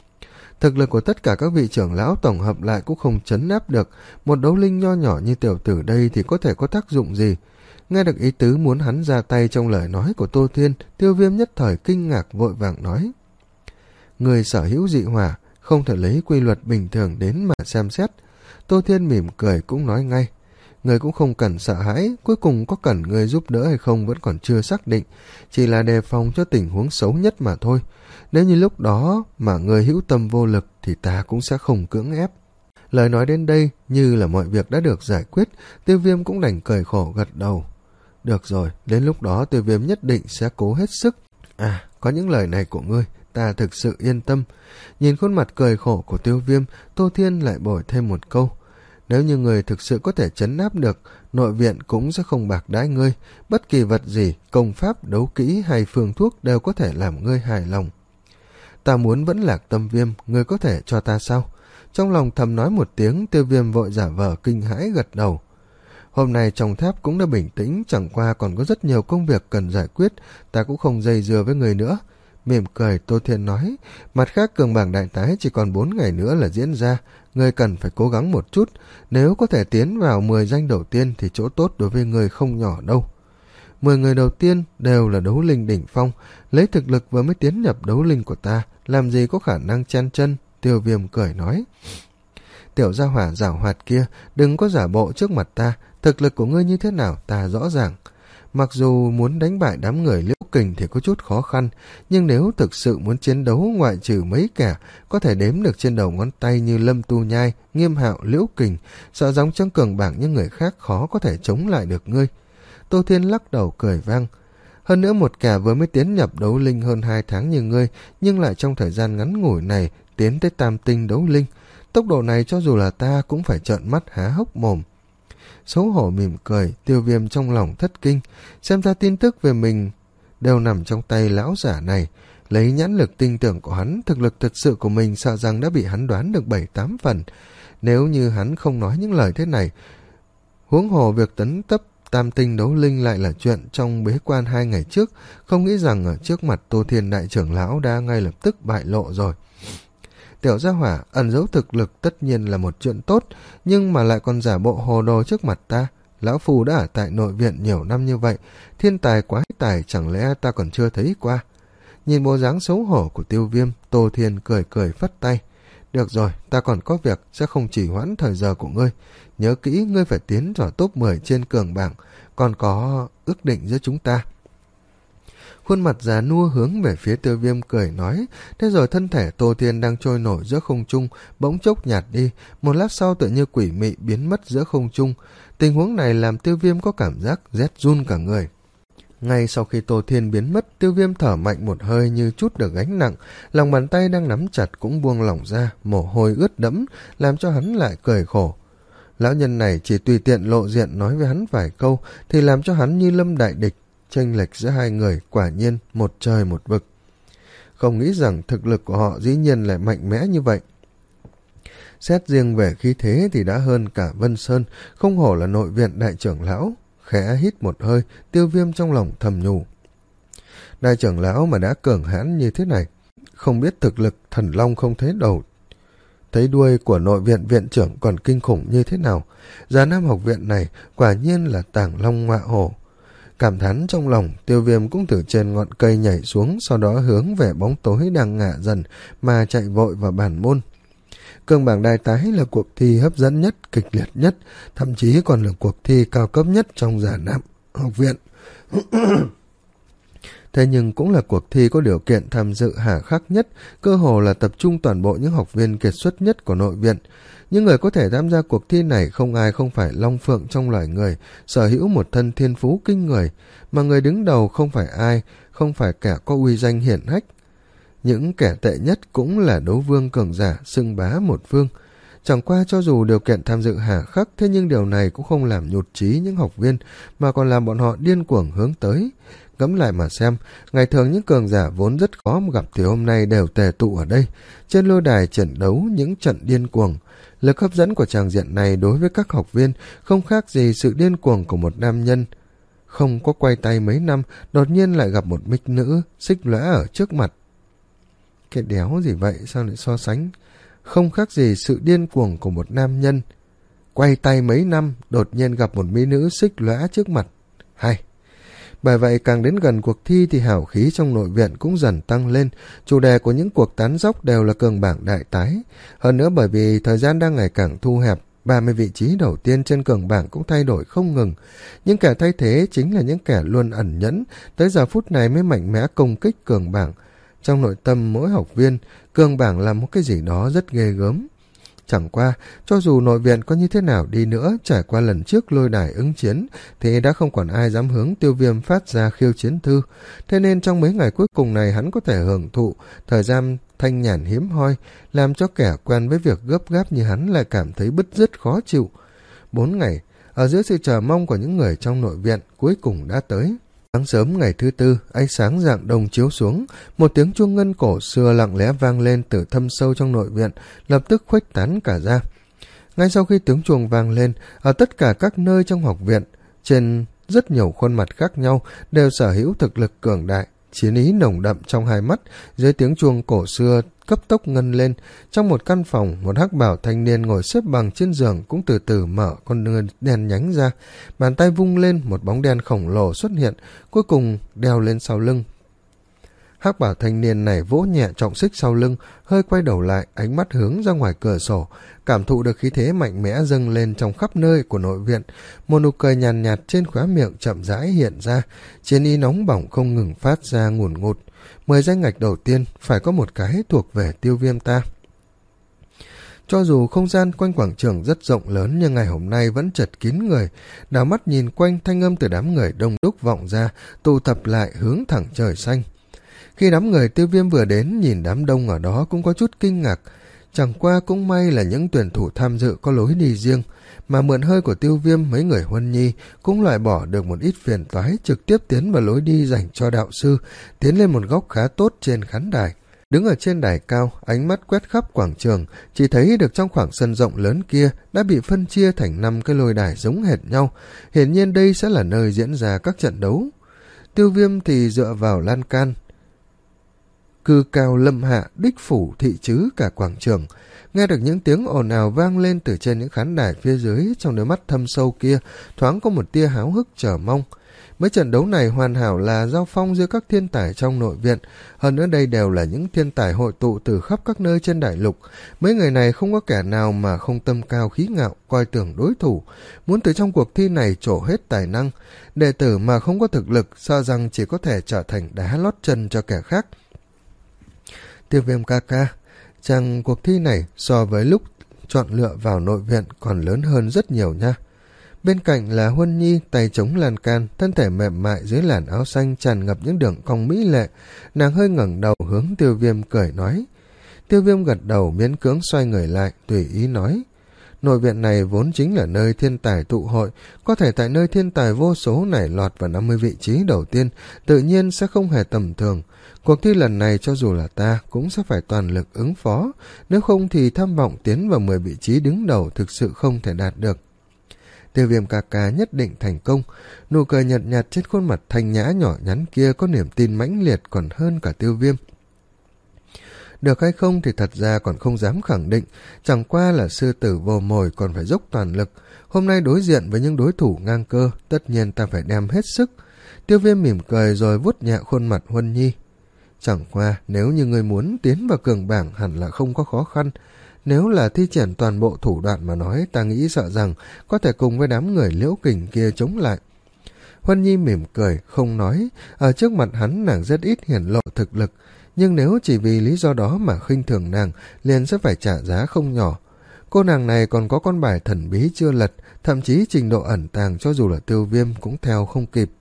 Thực lực của tất cả các vị trưởng lão tổng hợp lại cũng không trấn áp được. Một đấu linh nho nhỏ như tiểu tử đây thì có thể có tác dụng gì? Nghe được ý tứ muốn hắn ra tay trong lời nói của Tô Thiên, Tiêu Viêm nhất thời kinh ngạc vội vàng nói. Người sở hữu dị hỏa, không thể lấy quy luật bình thường đến mà xem xét. Tô Thiên mỉm cười cũng nói ngay. Người cũng không cần sợ hãi, cuối cùng có cần người giúp đỡ hay không vẫn còn chưa xác định, chỉ là đề phòng cho tình huống xấu nhất mà thôi. Nếu như lúc đó mà người hữu tâm vô lực thì ta cũng sẽ không cưỡng ép. Lời nói đến đây như là mọi việc đã được giải quyết, Tiêu Viêm cũng đành cười khổ gật đầu. Được rồi, đến lúc đó Tiêu Viêm nhất định sẽ cố hết sức. À, có những lời này của ngươi, ta thực sự yên tâm. Nhìn khuôn mặt cười khổ của Tiêu Viêm, Tô Thiên lại bồi thêm một câu. Nếu như người thực sự có thể trấn áp được, nội viện cũng sẽ không bạc đãi ngươi. Bất kỳ vật gì, công pháp, đấu kỹ hay phương thuốc đều có thể làm ngươi hài lòng. Ta muốn vẫn lạc tâm viêm, ngươi có thể cho ta sao? Trong lòng thầm nói một tiếng, Tiêu Viêm vội giả vờ kinh hãi gật đầu. Hôm nay trong tháp cũng đã bình tĩnh, chẳng qua còn có rất nhiều công việc cần giải quyết, ta cũng không dây dưa với người nữa. Mỉm cười, Tô Thiên nói, mặt khác cường bảng đại tái chỉ còn bốn ngày nữa là diễn ra, ngươi cần phải cố gắng một chút, nếu có thể tiến vào mười danh đầu tiên thì chỗ tốt đối với ngươi không nhỏ đâu. mười người đầu tiên đều là đấu linh đỉnh phong, lấy thực lực vừa mới tiến nhập đấu linh của ta, làm gì có khả năng chen chân. Tiêu Viêm cười nói. Tiểu gia hỏa giảo hoạt kia, đừng có giả bộ trước mặt ta, thực lực của ngươi như thế nào ta rõ ràng. Mặc dù muốn đánh bại đám người Liễu Kình thì có chút khó khăn, nhưng nếu thực sự muốn chiến đấu ngoại trừ mấy kẻ có thể đếm được trên đầu ngón tay như Lâm Tu Nhai, Nghiêm Hạo, Liễu Kình, sợ giống trong cường bảng những người khác khó có thể chống lại được ngươi. Tô Thiên lắc đầu cười vang. Hơn nữa một kẻ vừa mới tiến nhập đấu linh hơn hai tháng như ngươi, nhưng lại trong thời gian ngắn ngủi này tiến tới tam tinh đấu linh. Tốc độ này cho dù là ta cũng phải trợn mắt há hốc mồm. Xấu hổ mỉm cười, Tiêu Viêm trong lòng thất kinh, xem ra tin tức về mình đều nằm trong tay lão giả này. Lấy nhãn lực tinh tưởng của hắn, thực lực thật sự của mình sợ rằng đã bị hắn đoán được bảy tám phần. Nếu như hắn không nói những lời thế này, huống hồ việc tấn tấp tam tinh đấu linh lại là chuyện trong bế quan hai ngày trước, không nghĩ rằng ở trước mặt Tô Thiên đại trưởng lão đã ngay lập tức bại lộ rồi. Tiểu gia hỏa ẩn giấu thực lực tất nhiên là một chuyện tốt, nhưng mà lại còn giả bộ hồ đồ trước mặt ta. Lão Phu đã ở tại nội viện nhiều năm như vậy, thiên tài quái tài chẳng lẽ ta còn chưa thấy qua. Nhìn bộ dáng xấu hổ của Tiêu Viêm, Tô Thiên cười cười phất tay. Được rồi, ta còn có việc, sẽ không chỉ hoãn thời giờ của ngươi. Nhớ kỹ, ngươi phải tiến vào top mười trên cường bảng, còn có ước định giữa chúng ta. Khuôn mặt già nua hướng về phía Tiêu Viêm cười nói, thế rồi thân thể Tô Thiên đang trôi nổi giữa không trung, bỗng chốc nhạt đi, một lát sau tự như quỷ mị biến mất giữa không trung. Tình huống này làm Tiêu Viêm có cảm giác rét run cả người. Ngay sau khi Tô Thiên biến mất, Tiêu Viêm thở mạnh một hơi như chút được gánh nặng, lòng bàn tay đang nắm chặt cũng buông lỏng ra, mồ hôi ướt đẫm, làm cho hắn lại cười khổ. Lão nhân này chỉ tùy tiện lộ diện nói với hắn vài câu, thì làm cho hắn như lâm đại địch, chênh lệch giữa hai người quả nhiên một trời một vực. Không nghĩ rằng thực lực của họ dĩ nhiên lại mạnh mẽ như vậy. Xét riêng về khí thế thì đã hơn cả Vân Sơn, không hổ là nội viện đại trưởng lão. Khẽ hít một hơi, Tiêu Viêm trong lòng thầm nhủ. Đại trưởng lão mà đã cường hãn như thế này, không biết thực lực thần long không thấy đầu thấy đuôi của nội viện viện trưởng còn kinh khủng như thế nào. Già Nam học viện này quả nhiên là tàng long ngọa hổ. Cảm thán trong lòng, Tiêu Viêm cũng từ trên ngọn cây nhảy xuống, sau đó hướng về bóng tối đang ngả dần mà chạy vội vào bản môn. Cường bảng đài tái là cuộc thi hấp dẫn nhất, kịch liệt nhất, thậm chí còn là cuộc thi cao cấp nhất trong Già Nam học viện. Thế nhưng cũng là cuộc thi có điều kiện tham dự hà khắc nhất, cơ hồ là tập trung toàn bộ những học viên kiệt xuất nhất của nội viện. Những người có thể tham gia cuộc thi này không ai không phải long phượng trong loài người, sở hữu một thân thiên phú kinh người, mà người đứng đầu không phải ai, không phải kẻ có uy danh hiển hách. Những kẻ tệ nhất cũng là đấu vương cường giả, xưng bá một phương. Chẳng qua cho dù điều kiện tham dự hà khắc, thế nhưng điều này cũng không làm nhụt chí những học viên, mà còn làm bọn họ điên cuồng hướng tới. Ngẫm lại mà xem, ngày thường những cường giả vốn rất khó mà gặp thì hôm nay đều tề tụ ở đây. Trên lôi đài trận đấu những trận điên cuồng. Lực hấp dẫn của tràng diện này đối với các học viên không khác gì sự điên cuồng của một nam nhân. Không có quay tay mấy năm, đột nhiên lại gặp một mỹ nữ xích lóa ở trước mặt. Cái đéo gì vậy, sao lại so sánh? Không khác gì sự điên cuồng của một nam nhân. Quay tay mấy năm, đột nhiên gặp một mỹ nữ xích lóa trước mặt. Hay. Bởi vậy càng đến gần cuộc thi thì hào khí trong nội viện cũng dần tăng lên. Chủ đề của những cuộc tán dóc đều là cường bảng đại tái. Hơn nữa bởi vì thời gian đang ngày càng thu hẹp, ba mươi vị trí đầu tiên trên cường bảng cũng thay đổi không ngừng. Những kẻ thay thế chính là những kẻ luôn ẩn nhẫn, tới giờ phút này mới mạnh mẽ công kích cường bảng. Trong nội tâm mỗi học viên, cường bảng là một cái gì đó rất ghê gớm. Chẳng qua, cho dù nội viện có như thế nào đi nữa, trải qua lần trước lôi đài ứng chiến, thì đã không còn ai dám hướng Tiêu Viêm phát ra khiêu chiến thư. Thế nên trong mấy ngày cuối cùng này hắn có thể hưởng thụ thời gian thanh nhàn hiếm hoi, làm cho kẻ quen với việc gấp gáp như hắn lại cảm thấy bứt rứt khó chịu. Bốn ngày, ở giữa sự chờ mong của những người trong nội viện, cuối cùng đã tới. Sáng sớm ngày thứ tư, ánh sáng rạng đồng chiếu xuống, một tiếng chuông ngân cổ xưa lặng lẽ vang lên từ thâm sâu trong nội viện, lập tức khuếch tán cả ra. Ngay sau khi tiếng chuông vang lên, ở tất cả các nơi trong học viện, trên rất nhiều khuôn mặt khác nhau đều sở hữu thực lực cường đại, chiến ý nồng đậm trong hai mắt. Dưới tiếng chuông cổ xưa cấp tốc ngân lên, trong một căn phòng, một hắc bào thanh niên ngồi xếp bằng trên giường cũng từ từ mở con đường đen nhánh ra, bàn tay vung lên, một bóng đen khổng lồ xuất hiện, cuối cùng đeo lên sau lưng. Hắc bào thanh niên này vỗ nhẹ trọng xích sau lưng, hơi quay đầu lại, ánh mắt hướng ra ngoài cửa sổ, cảm thụ được khí thế mạnh mẽ dâng lên trong khắp nơi của nội viện. Một nụ cười nhàn nhạt, nhạt trên khóe miệng chậm rãi hiện ra, chiến ý nóng bỏng không ngừng phát ra ngùn ngụt. Mười danh ngạch đầu tiên phải có một cái thuộc về Tiêu Viêm ta. Cho dù không gian quanh quảng trường rất rộng lớn, nhưng ngày hôm nay vẫn chật kín người. Đảo mắt nhìn quanh, thanh âm từ đám người đông đúc vọng ra, tụ tập lại hướng thẳng trời xanh. Khi đám người Tiêu Viêm vừa đến, nhìn đám đông ở đó cũng có chút kinh ngạc. Chẳng qua cũng may là những tuyển thủ tham dự có lối đi riêng, mà mượn hơi của Tiêu Viêm, mấy người huân nhi cũng loại bỏ được một ít phiền toái, trực tiếp tiến vào lối đi dành cho đạo sư, tiến lên một góc khá tốt trên khán đài. Đứng ở trên đài cao, ánh mắt quét khắp quảng trường, chỉ thấy được trong khoảng sân rộng lớn kia đã bị phân chia thành năm cái lôi đài giống hệt nhau. Hiển nhiên đây sẽ là nơi diễn ra các trận đấu. Tiêu Viêm thì dựa vào lan can, cư cao lâm hạ, đích phủ thị chứ cả quảng trường. Nghe được những tiếng ồn ào vang lên từ trên những khán đài phía dưới, trong đôi mắt thâm sâu kia thoáng có một tia háo hức chờ mong. Mấy trận đấu này hoàn hảo là giao phong giữa các thiên tài trong nội viện, hơn nữa đây đều là những thiên tài hội tụ từ khắp các nơi trên đại lục. Mấy người này không có kẻ nào mà không tâm cao khí ngạo, coi thường đối thủ, muốn từ trong cuộc thi này trổ hết tài năng. Đệ tử mà không có thực lực sợ rằng chỉ có thể trở thành đá lót chân cho kẻ khác. Tiêu Viêm ca ca, chàng cuộc thi này so với lúc chọn lựa vào nội viện còn lớn hơn rất nhiều nha. Bên cạnh là Huân Nhi, tay chống lan can, thân thể mềm mại dưới làn áo xanh tràn ngập những đường cong mỹ lệ. Nàng hơi ngẩng đầu hướng Tiêu Viêm cười nói. Tiêu Viêm gật đầu miễn cưỡng xoay người lại, tùy ý nói. Nội viện này vốn chính là nơi thiên tài tụ hội, có thể tại nơi thiên tài vô số này lọt vào năm mươi vị trí đầu tiên, tự nhiên sẽ không hề tầm thường. Cuộc thi lần này cho dù là ta cũng sẽ phải toàn lực ứng phó, nếu không thì tham vọng tiến vào mười vị trí đứng đầu thực sự không thể đạt được. Tiêu Viêm ca ca nhất định thành công. Nụ cười nhợt nhạt trên khuôn mặt thanh nhã nhỏ nhắn kia có niềm tin mãnh liệt còn hơn cả Tiêu Viêm. Được hay không thì thật ra còn không dám khẳng định, chẳng qua là sư tử vô mồi còn phải dốc toàn lực. Hôm nay đối diện với những đối thủ ngang cơ, tất nhiên ta phải đem hết sức. Tiêu Viêm mỉm cười rồi vuốt nhẹ khuôn mặt Huân Nhi. Chẳng qua nếu như người muốn tiến vào cường bảng hẳn là không có khó khăn. Nếu là thi triển toàn bộ thủ đoạn mà nói, ta nghĩ sợ rằng có thể cùng với đám người Liễu Kình kia chống lại. Huân Nhi mỉm cười, không nói. Ở trước mặt hắn nàng rất ít hiển lộ thực lực, nhưng nếu chỉ vì lý do đó mà khinh thường nàng, liền sẽ phải trả giá không nhỏ. Cô nàng này còn có con bài thần bí chưa lật, thậm chí trình độ ẩn tàng cho dù là Tiêu Viêm cũng theo không kịp.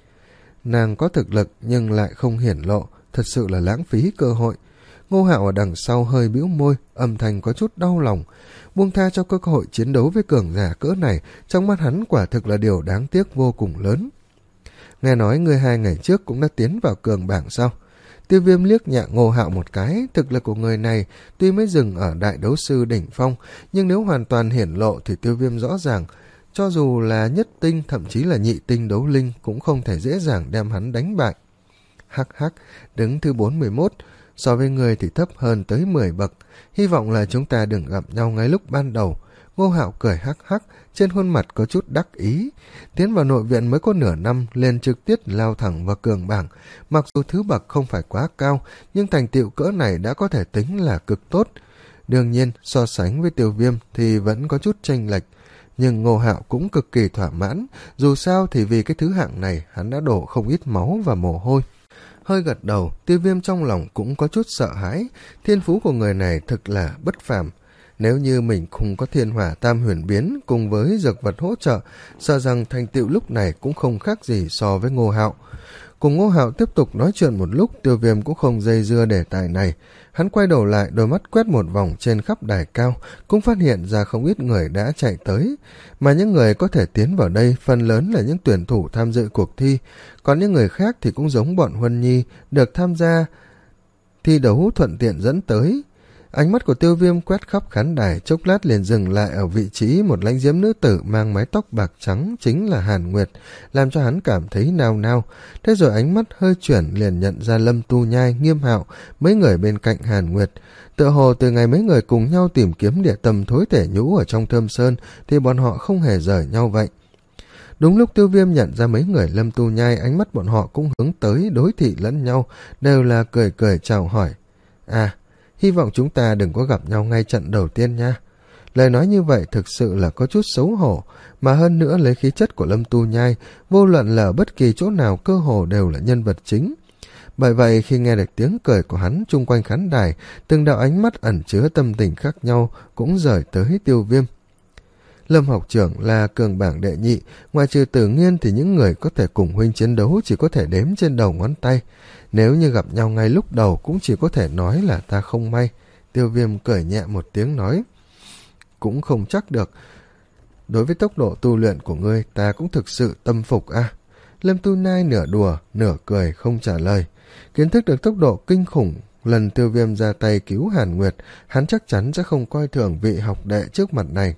Nàng có thực lực nhưng lại không hiển lộ, thật sự là lãng phí cơ hội. Ngô Hạo ở đằng sau hơi bĩu môi, âm thanh có chút đau lòng. Buông tha cho cơ hội chiến đấu với cường giả cỡ này, trong mắt hắn quả thực là điều đáng tiếc vô cùng lớn. Nghe nói ngươi hai ngày trước cũng đã tiến vào cường bảng sao? Tiêu Viêm liếc nhẹ Ngô Hạo một cái. Thực lực của người này tuy mới dừng ở đại đấu sư đỉnh phong, nhưng nếu hoàn toàn hiển lộ thì Tiêu Viêm rõ ràng, cho dù là nhất tinh thậm chí là nhị tinh đấu linh cũng không thể dễ dàng đem hắn đánh bại. Hắc hắc, đứng thứ bốn mươi mốt, so với người thì thấp hơn tới mười bậc. Hy vọng là chúng ta đừng gặp nhau ngay lúc ban đầu. Ngô Hạo cười hắc hắc, trên khuôn mặt có chút đắc ý. Tiến vào nội viện mới có nửa năm, liền trực tiếp lao thẳng vào cường bảng. Mặc dù thứ bậc không phải quá cao, nhưng thành tựu cỡ này đã có thể tính là cực tốt. Đương nhiên, so sánh với Tiêu Viêm thì vẫn có chút chênh lệch. Nhưng Ngô Hạo cũng cực kỳ thỏa mãn, dù sao thì vì cái thứ hạng này hắn đã đổ không ít máu và mồ hôi. Hơi gật đầu, Tiêu Viêm trong lòng cũng có chút sợ hãi, thiên phú của người này thực là bất phàm. Nếu như mình không có thiên hỏa tam huyền biến cùng với dược vật hỗ trợ, sợ rằng thành tựu lúc này cũng không khác gì so với Ngô Hạo. Cùng Ngô Hạo tiếp tục nói chuyện một lúc, Tiêu Viêm cũng không dây dưa đề tài này. Hắn quay đầu lại, đôi mắt quét một vòng trên khắp đài cao, cũng phát hiện ra không ít người đã chạy tới. Mà những người có thể tiến vào đây phần lớn là những tuyển thủ tham dự cuộc thi, còn những người khác thì cũng giống bọn Huân Nhi, được tham gia thi đấu thuận tiện dẫn tới. Ánh mắt của Tiêu Viêm quét khắp khán đài, chốc lát liền dừng lại ở vị trí một lãnh diễm nữ tử mang mái tóc bạc trắng, chính là Hàn Nguyệt, làm cho hắn cảm thấy nao nao. Thế rồi ánh mắt hơi chuyển liền nhận ra Lâm Tu Nhai, Nghiêm Hạo, mấy người bên cạnh Hàn Nguyệt. Tựa hồ từ ngày mấy người cùng nhau tìm kiếm địa tâm thối thể nhũ ở trong Thơm Sơn thì bọn họ không hề rời nhau vậy. Đúng lúc Tiêu Viêm nhận ra mấy người Lâm Tu Nhai, ánh mắt bọn họ cũng hướng tới đối thị lẫn nhau, đều là cười cười chào hỏi. À, hy vọng chúng ta đừng có gặp nhau ngay trận đầu tiên nha. Lời nói như vậy thực sự là có chút xấu hổ, mà hơn nữa lấy khí chất của Lâm Tu Nhai, vô luận là ở bất kỳ chỗ nào cơ hồ đều là nhân vật chính. Bởi vậy khi nghe được tiếng cười của hắn chung quanh khán đài, từng đạo ánh mắt ẩn chứa tâm tình khác nhau cũng rời tới Tiêu Viêm. Lâm học trưởng là cường bảng đệ nhị, ngoài trừ Tử Nghiên thì những người có thể cùng huynh chiến đấu chỉ có thể đếm trên đầu ngón tay. Nếu như gặp nhau ngay lúc đầu cũng chỉ có thể nói là ta không may. Tiêu Viêm cười nhẹ một tiếng nói. Cũng không chắc được. Đối với tốc độ tu luyện của ngươi ta cũng thực sự tâm phục à. Lâm Tu Nhai nửa đùa, nửa cười không trả lời. Kiến thức được tốc độ kinh khủng lần Tiêu Viêm ra tay cứu Hàn Nguyệt, hắn chắc chắn sẽ không coi thường vị học đệ trước mặt này.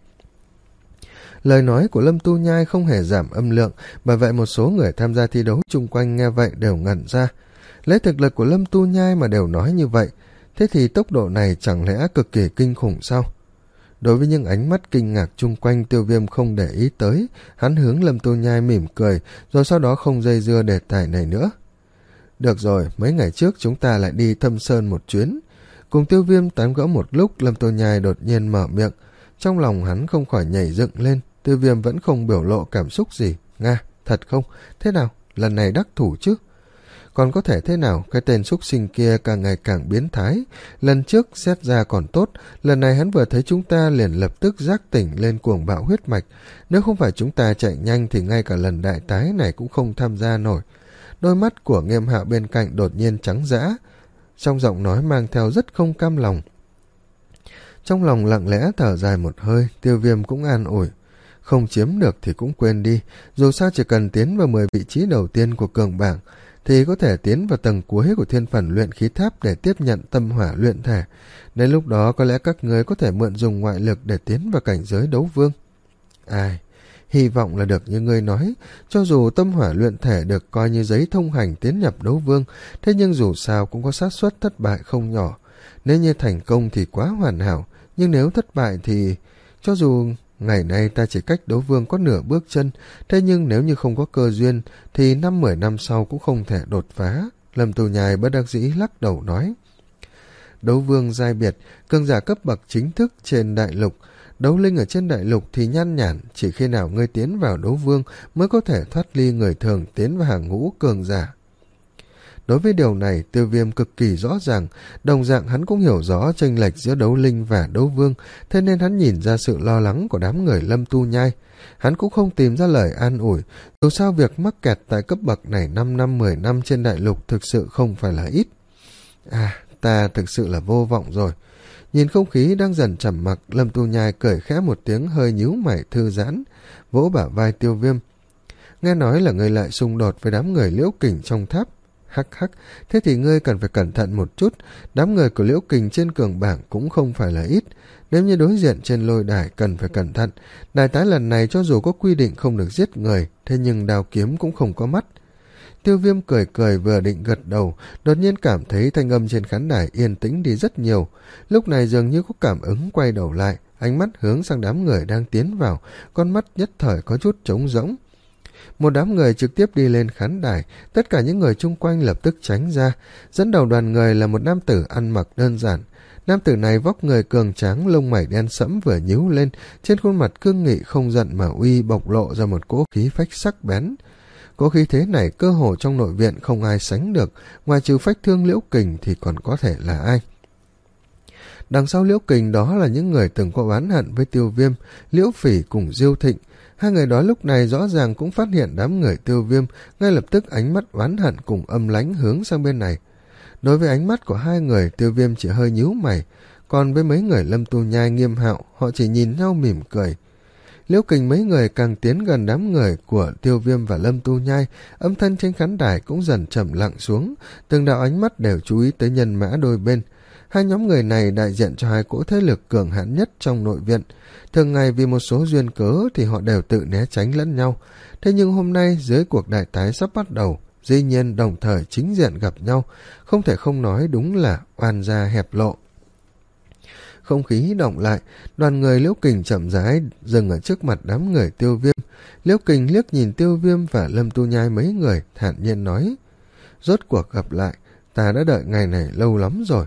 Lời nói của Lâm Tu Nhai không hề giảm âm lượng, bởi vậy một số người tham gia thi đấu chung quanh nghe vậy đều ngẩn ra. Lấy thực lực của Lâm Tu Nhai mà đều nói như vậy, thế thì tốc độ này chẳng lẽ cực kỳ kinh khủng sao? Đối với những ánh mắt kinh ngạc chung quanh, Tiêu Viêm không để ý tới, hắn hướng Lâm Tu Nhai mỉm cười, rồi sau đó không dây dưa đề tài này nữa. Được rồi, mấy ngày trước chúng ta lại đi Thâm Sơn một chuyến. Cùng Tiêu Viêm tán gẫu một lúc, Lâm Tu Nhai đột nhiên mở miệng. Trong lòng hắn không khỏi nhảy dựng lên, Tiêu Viêm vẫn không biểu lộ cảm xúc gì. Nga, thật không? Thế nào? Lần này đắc thủ chứ? Còn có thể thế nào? Cái tên súc sinh kia càng ngày càng biến thái. Lần trước xét ra còn tốt, lần này hắn vừa thấy chúng ta liền lập tức giác tỉnh lên cuồng bạo huyết mạch. Nếu không phải chúng ta chạy nhanh thì ngay cả lần đại tái này cũng không tham gia nổi. Đôi mắt của Nghiêm Hạo bên cạnh đột nhiên trắng dã, trong giọng nói mang theo rất không cam lòng. Trong lòng lặng lẽ thở dài một hơi, Tiêu Viêm cũng an ủi. Không chiếm được thì cũng quên đi, dù sao chỉ cần tiến vào mười vị trí đầu tiên của cường bảng, thì có thể tiến vào tầng cuối của thiên phần luyện khí tháp để tiếp nhận tâm hỏa luyện thể. Đến lúc đó có lẽ các người có thể mượn dùng ngoại lực để tiến vào cảnh giới đấu vương. Ai, hy vọng là được như ngươi nói, cho dù tâm hỏa luyện thể được coi như giấy thông hành tiến nhập đấu vương, thế nhưng dù sao cũng có xác suất thất bại không nhỏ. Nếu như thành công thì quá hoàn hảo, nhưng nếu thất bại thì... Cho dù ngày nay ta chỉ cách đấu vương có nửa bước chân, thế nhưng nếu như không có cơ duyên thì năm mười năm sau cũng không thể đột phá. Lâm Tu Nhai bất đắc dĩ lắc đầu nói. Đấu vương giai biệt, cường giả cấp bậc chính thức trên đại lục. Đấu linh ở trên đại lục thì nhan nhản, chỉ khi nào ngươi tiến vào đấu vương mới có thể thoát ly người thường tiến vào hàng ngũ cường giả. Đối với điều này, Tiêu Viêm cực kỳ rõ ràng, đồng dạng hắn cũng hiểu rõ chênh lệch giữa đấu linh và đấu vương, thế nên hắn nhìn ra sự lo lắng của đám người Lâm Tu Nhai. Hắn cũng không tìm ra lời an ủi, dù sao việc mắc kẹt tại cấp bậc này năm năm mười năm trên đại lục thực sự không phải là ít. À, ta thực sự là vô vọng rồi. Nhìn không khí đang dần trầm mặc, Lâm Tu Nhai cười khẽ một tiếng, hơi nhíu mày thư giãn, vỗ bả vai Tiêu Viêm. Nghe nói là ngươi lại xung đột với đám người Liễu Kình trong tháp. Hắc hắc, thế thì ngươi cần phải cẩn thận một chút, đám người của Liễu Kình trên cường bảng cũng không phải là ít. Nếu như đối diện trên lôi đài cần phải cẩn thận, đài tái lần này cho dù có quy định không được giết người, thế nhưng đao kiếm cũng không có mắt. Tiêu Viêm cười cười vừa định gật đầu, đột nhiên cảm thấy thanh âm trên khán đài yên tĩnh đi rất nhiều. Lúc này dường như có cảm ứng, quay đầu lại, ánh mắt hướng sang đám người đang tiến vào, con mắt nhất thời có chút trống rỗng. Một đám người trực tiếp đi lên khán đài, tất cả những người chung quanh lập tức tránh ra. Dẫn đầu đoàn người là một nam tử ăn mặc đơn giản. Nam tử này vóc người cường tráng, lông mày đen sẫm vừa nhíu lên, trên khuôn mặt cương nghị không giận mà uy, bộc lộ ra một cỗ khí phách sắc bén. Cỗ khí thế này cơ hồ trong nội viện không ai sánh được, ngoài trừ Phách Thương Liễu Kình thì còn có thể là ai. Đằng sau Liễu Kình đó là những người từng có oán hận với Tiêu Viêm, Liễu Phỉ cùng Diêu Thịnh. Hai người đó lúc này rõ ràng cũng phát hiện đám người Tiêu Viêm, ngay lập tức ánh mắt oán hận cùng âm lãnh hướng sang bên này. Đối với ánh mắt của hai người, Tiêu Viêm chỉ hơi nhíu mày, còn với mấy người Lâm Tu Nhai, Nghiêm Hạo, họ chỉ nhìn nhau mỉm cười. Liễu Kình mấy người càng tiến gần đám người của Tiêu Viêm và Lâm Tu Nhai, âm thanh trên khán đài cũng dần trầm lặng xuống, từng đạo ánh mắt đều chú ý tới nhân mã đôi bên. Hai nhóm người này đại diện cho hai cỗ thế lực cường hãn nhất trong nội viện. Thường ngày vì một số duyên cớ thì họ đều tự né tránh lẫn nhau. Thế nhưng hôm nay dưới cuộc đại tái sắp bắt đầu, dĩ nhiên đồng thời chính diện gặp nhau, không thể không nói đúng là oan gia hẹp lộ. Không khí động lại, đoàn người Liễu Kình chậm rãi dừng ở trước mặt đám người Tiêu Viêm. Liễu Kình liếc nhìn Tiêu Viêm và Lâm Tu Nhai mấy người, thản nhiên nói: Rốt cuộc gặp lại, ta đã đợi ngày này lâu lắm rồi.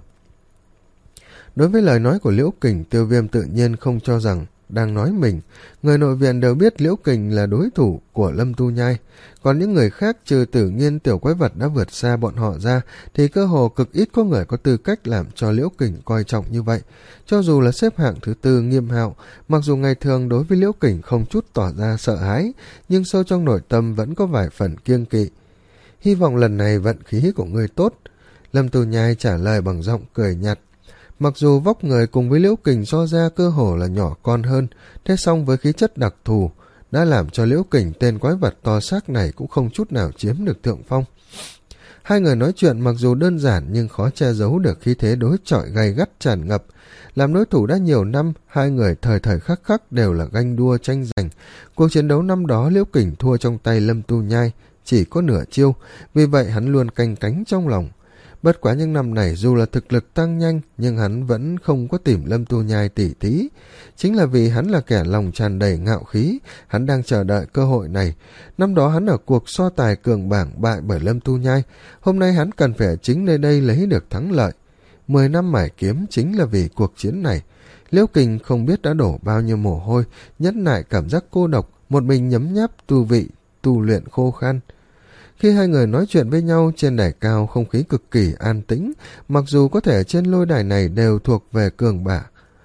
Đối với lời nói của Liễu Kình, Tiêu Viêm tự nhiên không cho rằng đang nói mình. Người nội viện đều biết Liễu Kình là đối thủ của Lâm Tu Nhai, còn những người khác trừ Tử Nghiên tiểu quái vật đã vượt xa bọn họ ra thì cơ hồ cực ít có người có tư cách làm cho Liễu Kình coi trọng như vậy. Cho dù là xếp hạng thứ tư Nghiêm Hạo, mặc dù ngày thường đối với Liễu Kình không chút tỏ ra sợ hãi, nhưng sâu trong nội tâm vẫn có vài phần kiêng kỵ. Hy vọng lần này vận khí của ngươi tốt. Lâm Tu Nhai trả lời bằng giọng cười nhạt. Mặc dù vóc người cùng với Liễu Kình so ra cơ hồ là nhỏ con hơn, thế song với khí chất đặc thù đã làm cho Liễu Kình tên quái vật to xác này cũng không chút nào chiếm được thượng phong. Hai người nói chuyện mặc dù đơn giản nhưng khó che giấu được khí thế đối chọi gay gắt tràn ngập. Làm đối thủ đã nhiều năm, hai người thời thời khắc khắc đều là ganh đua tranh giành. Cuộc chiến đấu năm đó Liễu Kình thua trong tay Lâm Tu Nhai, chỉ có nửa chiêu, vì vậy hắn luôn canh cánh trong lòng. Bất quá những năm này dù là thực lực tăng nhanh nhưng hắn vẫn không có tìm Lâm Tu Nhai tỉ thí. Chính là vì hắn là kẻ lòng tràn đầy ngạo khí, hắn đang chờ đợi cơ hội này. Năm đó hắn ở cuộc so tài cường bảng bại bởi Lâm Tu Nhai, hôm nay hắn cần phải ở chính nơi đây lấy được thắng lợi. Mười năm mải kiếm chính là vì cuộc chiến này. Liễu Kình không biết đã đổ bao nhiêu mồ hôi, nhẫn nại cảm giác cô độc, một mình nhấm nháp tu vị, tu luyện khô khan. Khi hai người nói chuyện với nhau trên đài cao, không khí cực kỳ an tĩnh, mặc dù có thể trên lôi đài này đều thuộc về cường bả,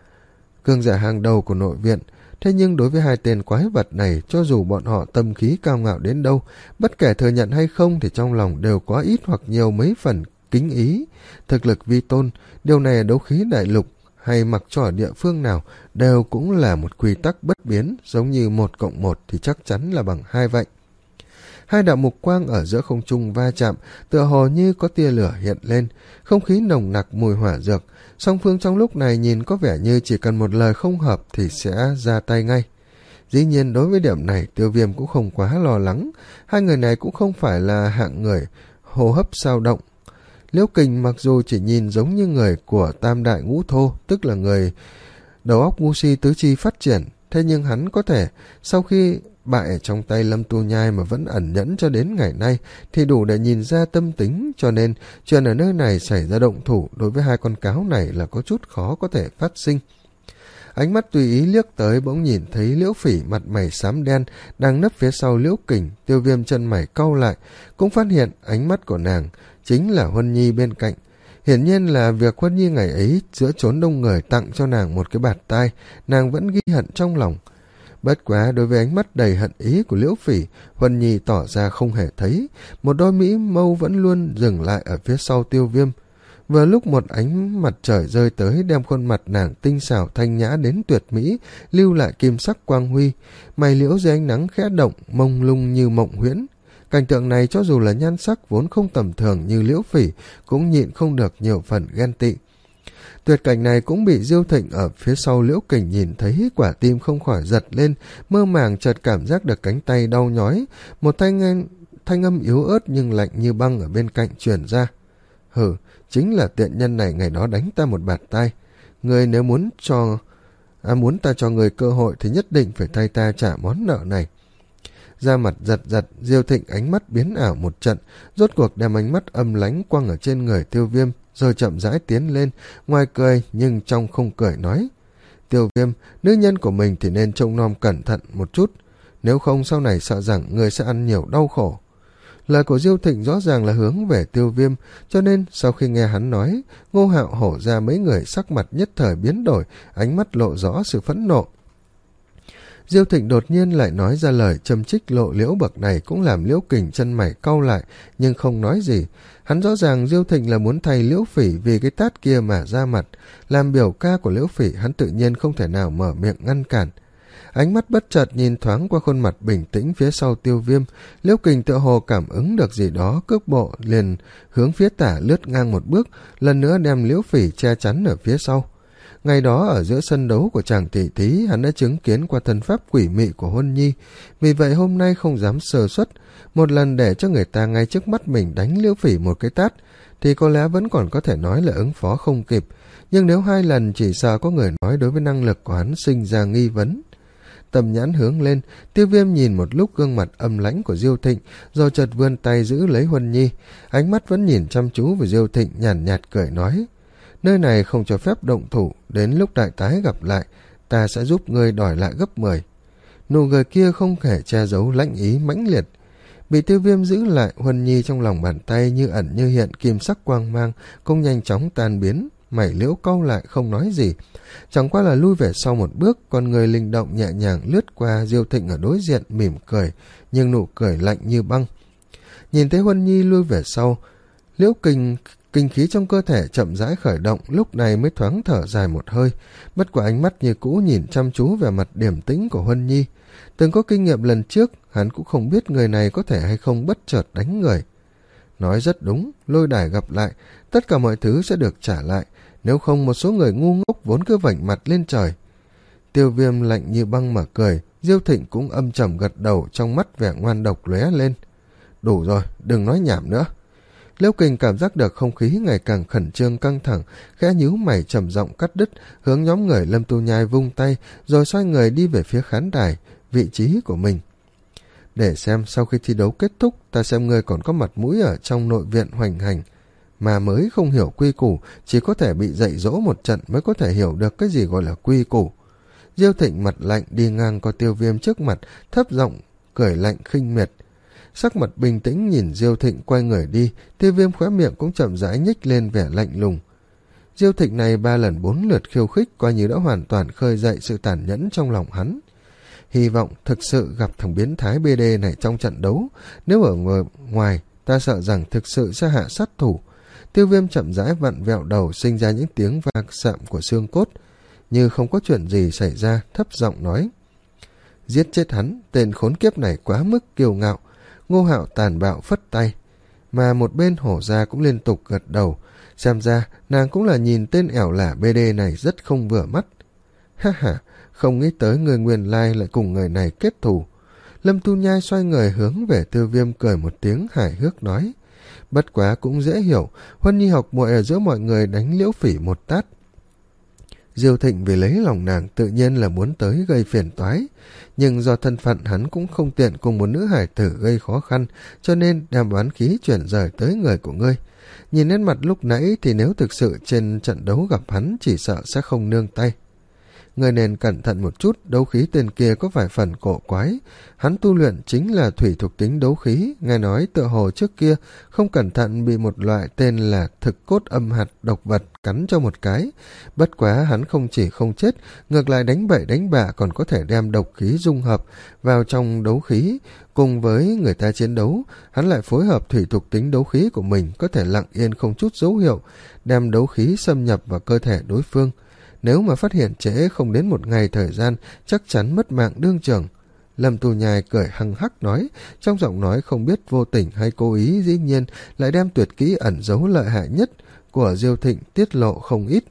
cường giả hàng đầu của nội viện, thế nhưng đối với hai tên quái vật này, cho dù bọn họ tâm khí cao ngạo đến đâu, bất kể thừa nhận hay không thì trong lòng đều có ít hoặc nhiều mấy phần kính ý. Thực lực vi tôn, điều này ở đấu khí đại lục hay mặc cho ở địa phương nào đều cũng là một quy tắc bất biến, giống như một cộng một thì chắc chắn là bằng hai vậy. Hai đạo mục quang ở giữa không trung va chạm, tựa hồ như có tia lửa hiện lên, không khí nồng nặc mùi hỏa dược. Song phương trong lúc này nhìn có vẻ như chỉ cần một lời không hợp thì sẽ ra tay ngay. Dĩ nhiên đối với điểm này Tiêu Viêm cũng không quá lo lắng, hai người này cũng không phải là hạng người hô hấp sao động. Liễu Kình mặc dù chỉ nhìn giống như người của tam đại ngũ thô, tức là người đầu óc ngu si tứ chi phát triển, thế nhưng hắn có thể sau khi bại trong tay Lâm Tu Nhai mà vẫn ẩn nhẫn cho đến ngày nay thì đủ để nhìn ra tâm tính, cho nên chuyện ở nơi này xảy ra động thủ đối với hai con cáo này là có chút khó có thể phát sinh. Ánh mắt tùy ý liếc tới bỗng nhìn thấy Liễu Phỉ mặt mày xám đen đang nấp phía sau Liễu Kình. Tiêu Viêm chân mày cau lại, cũng phát hiện ánh mắt của nàng chính là Huân Nhi bên cạnh. Hiển nhiên là việc Huân Nhi ngày ấy giữa chốn đông người tặng cho nàng một cái bạt tai, nàng vẫn ghi hận trong lòng. Bất quá đối với ánh mắt đầy hận ý của Liễu Phỉ, Huân Nhi tỏ ra không hề thấy, một đôi mỹ mâu vẫn luôn dừng lại ở phía sau Tiêu Viêm. Vừa lúc một ánh mặt trời rơi tới đem khuôn mặt nàng tinh xảo thanh nhã đến tuyệt mỹ, lưu lại kim sắc quang huy, mày liễu dưới ánh nắng khẽ động, mông lung như mộng huyễn. Cảnh tượng này cho dù là nhan sắc vốn không tầm thường như Liễu Phỉ cũng nhịn không được nhiều phần ghen tị. Tuyệt cảnh này cũng bị Diêu Thịnh ở phía sau Liễu Kình nhìn thấy, quả tim không khỏi giật lên, mơ màng chợt cảm giác được cánh tay đau nhói, một thanh, thanh âm yếu ớt nhưng lạnh như băng ở bên cạnh truyền ra. Hừ, chính là tiện nhân này ngày đó đánh ta một bạt tai. Người nếu muốn cho à, muốn ta cho người cơ hội thì nhất định phải thay ta trả món nợ này. Da mặt giật giật, Diêu Thịnh ánh mắt biến ảo một trận, rốt cuộc đem ánh mắt âm lánh quăng ở trên người Tiêu Viêm, rồi chậm rãi tiến lên, ngoài cười nhưng trong không cười nói: Tiêu Viêm, nữ nhân của mình thì nên trông nom cẩn thận một chút, nếu không sau này sợ rằng người sẽ ăn nhiều đau khổ. Lời của Diêu Thịnh rõ ràng là hướng về Tiêu Viêm, cho nên sau khi nghe hắn nói, Ngô Hạo hổ ra mấy người sắc mặt nhất thời biến đổi, ánh mắt lộ rõ sự phẫn nộ. Diêu Thịnh đột nhiên lại nói ra lời châm chích lộ liễu bậc này cũng làm Liễu Kình chân mày cau lại, nhưng không nói gì. Hắn rõ ràng Diêu Thịnh là muốn thay Liễu Phỉ vì cái tát kia mà ra mặt, làm biểu ca của Liễu Phỉ hắn tự nhiên không thể nào mở miệng ngăn cản. Ánh mắt bất chợt nhìn thoáng qua khuôn mặt bình tĩnh phía sau Tiêu Viêm, Liễu Kình tựa hồ cảm ứng được gì đó, cước bộ liền hướng phía tả lướt ngang một bước, lần nữa đem Liễu Phỉ che chắn ở phía sau. Ngày đó ở giữa sân đấu của chàng tỷ thí, hắn đã chứng kiến qua thân pháp quỷ mị của Huân Nhi, vì vậy hôm nay không dám sơ suất, một lần để cho người ta ngay trước mắt mình đánh Liễu Phỉ một cái tát thì có lẽ vẫn còn có thể nói là ứng phó không kịp, nhưng nếu hai lần chỉ sợ có người nói đối với năng lực của hắn sinh ra nghi vấn. Tầm nhãn hướng lên, Tiêu Viêm nhìn một lúc gương mặt âm lãnh của Diêu Thịnh, rồi chợt vươn tay giữ lấy Huân Nhi, ánh mắt vẫn nhìn chăm chú vào Diêu Thịnh, nhàn nhạt, nhạt cười nói: nơi này không cho phép động thủ, đến lúc đại tái gặp lại, ta sẽ giúp ngươi đòi lại gấp mười. Nụ cười kia không thể che giấu lãnh ý mãnh liệt. Bị Tiêu Viêm giữ lại, Huân Nhi trong lòng bàn tay như ẩn như hiện kim sắc quang mang, cũng nhanh chóng tan biến, mày liễu cau lại không nói gì, chẳng qua là lui về sau một bước, con người linh động nhẹ nhàng lướt qua Diêu Thịnh ở đối diện, mỉm cười, nhưng nụ cười lạnh như băng. Nhìn thấy Huân Nhi lui về sau, Liễu Kình kinh khí trong cơ thể chậm rãi khởi động, lúc này mới thoáng thở dài một hơi, bất quả ánh mắt như cũ nhìn chăm chú về mặt điềm tĩnh của Huân Nhi. Từng có kinh nghiệm lần trước, hắn cũng không biết người này có thể hay không bất chợt đánh người. Nói rất đúng, lôi đài gặp lại, tất cả mọi thứ sẽ được trả lại, nếu không một số người ngu ngốc vốn cứ vảnh mặt lên trời. Tiêu Viêm lạnh như băng mà cười, Diêu Thịnh cũng âm trầm gật đầu, trong mắt vẻ ngoan độc lóe lên. Đủ rồi, đừng nói nhảm nữa. Liễu Kình cảm giác được không khí ngày càng khẩn trương căng thẳng, khẽ nhíu mày trầm giọng cắt đứt, hướng nhóm người Lâm Tu Nhai vung tay, rồi xoay người đi về phía khán đài, vị trí của mình. Để xem sau khi thi đấu kết thúc, ta xem ngươi còn có mặt mũi ở trong nội viện hoành hành, mà mới không hiểu quy củ, chỉ có thể bị dạy dỗ một trận mới có thể hiểu được cái gì gọi là quy củ. Diêu Thịnh mặt lạnh đi ngang qua Tiêu Viêm trước mặt, thấp giọng cười lạnh khinh miệt. Sắc mặt bình tĩnh nhìn Diêu Thịnh quay người đi, Tiêu Viêm khóe miệng cũng chậm rãi nhếch lên vẻ lạnh lùng. Diêu Thịnh này ba lần bốn lượt khiêu khích, coi như đã hoàn toàn khơi dậy sự tàn nhẫn trong lòng hắn. Hy vọng thực sự gặp thằng biến thái bê đê này trong trận đấu, nếu ở ngoài ta sợ rằng thực sự sẽ hạ sát thủ. Tiêu Viêm chậm rãi vặn vẹo đầu, sinh ra những tiếng vang sạm của xương cốt, như không có chuyện gì xảy ra, thấp giọng nói: Giết chết hắn, tên khốn kiếp này quá mức kiêu ngạo. Ngô Hạo tàn bạo phất tay, mà một bên Hổ Gia cũng liên tục gật đầu, xem ra nàng cũng là nhìn tên ẻo lả bê đê này rất không vừa mắt. Ha ha, không nghĩ tới người nguyên lai lại cùng người này kết thù. Lâm Tu Nhai xoay người hướng về Tiêu Viêm cười một tiếng hài hước nói: Bất quá cũng dễ hiểu, Huân Nhi học muội ở giữa mọi người đánh Liễu Phỉ một tát. Diêu Thịnh vì lấy lòng nàng tự nhiên là muốn tới gây phiền toái, nhưng do thân phận hắn cũng không tiện cùng một nữ hải tử gây khó khăn, cho nên đem oán khí chuyển rời tới người của ngươi. Nhìn nét mặt lúc nãy thì nếu thực sự trên trận đấu gặp hắn chỉ sợ sẽ không nương tay. Ngươi nên cẩn thận một chút, đấu khí tên kia có vài phần cổ quái. Hắn tu luyện chính là thủy thuộc tính đấu khí, nghe nói tựa hồ trước kia không cẩn thận bị một loại tên là thực cốt âm hạt độc vật cắn cho một cái. Bất quá hắn không chỉ không chết, ngược lại đánh bậy đánh bạ còn có thể đem độc khí dung hợp vào trong đấu khí. Cùng với người ta chiến đấu, hắn lại phối hợp thủy thuộc tính đấu khí của mình, có thể lặng yên không chút dấu hiệu đem đấu khí xâm nhập vào cơ thể đối phương. Nếu mà phát hiện trễ không đến một ngày thời gian, chắc chắn mất mạng đương trường. Lâm Tu Nhai cười hăng hắc nói, trong giọng nói không biết vô tình hay cố ý, dĩ nhiên lại đem tuyệt kỹ ẩn giấu lợi hại nhất của Diêu Thịnh tiết lộ không ít.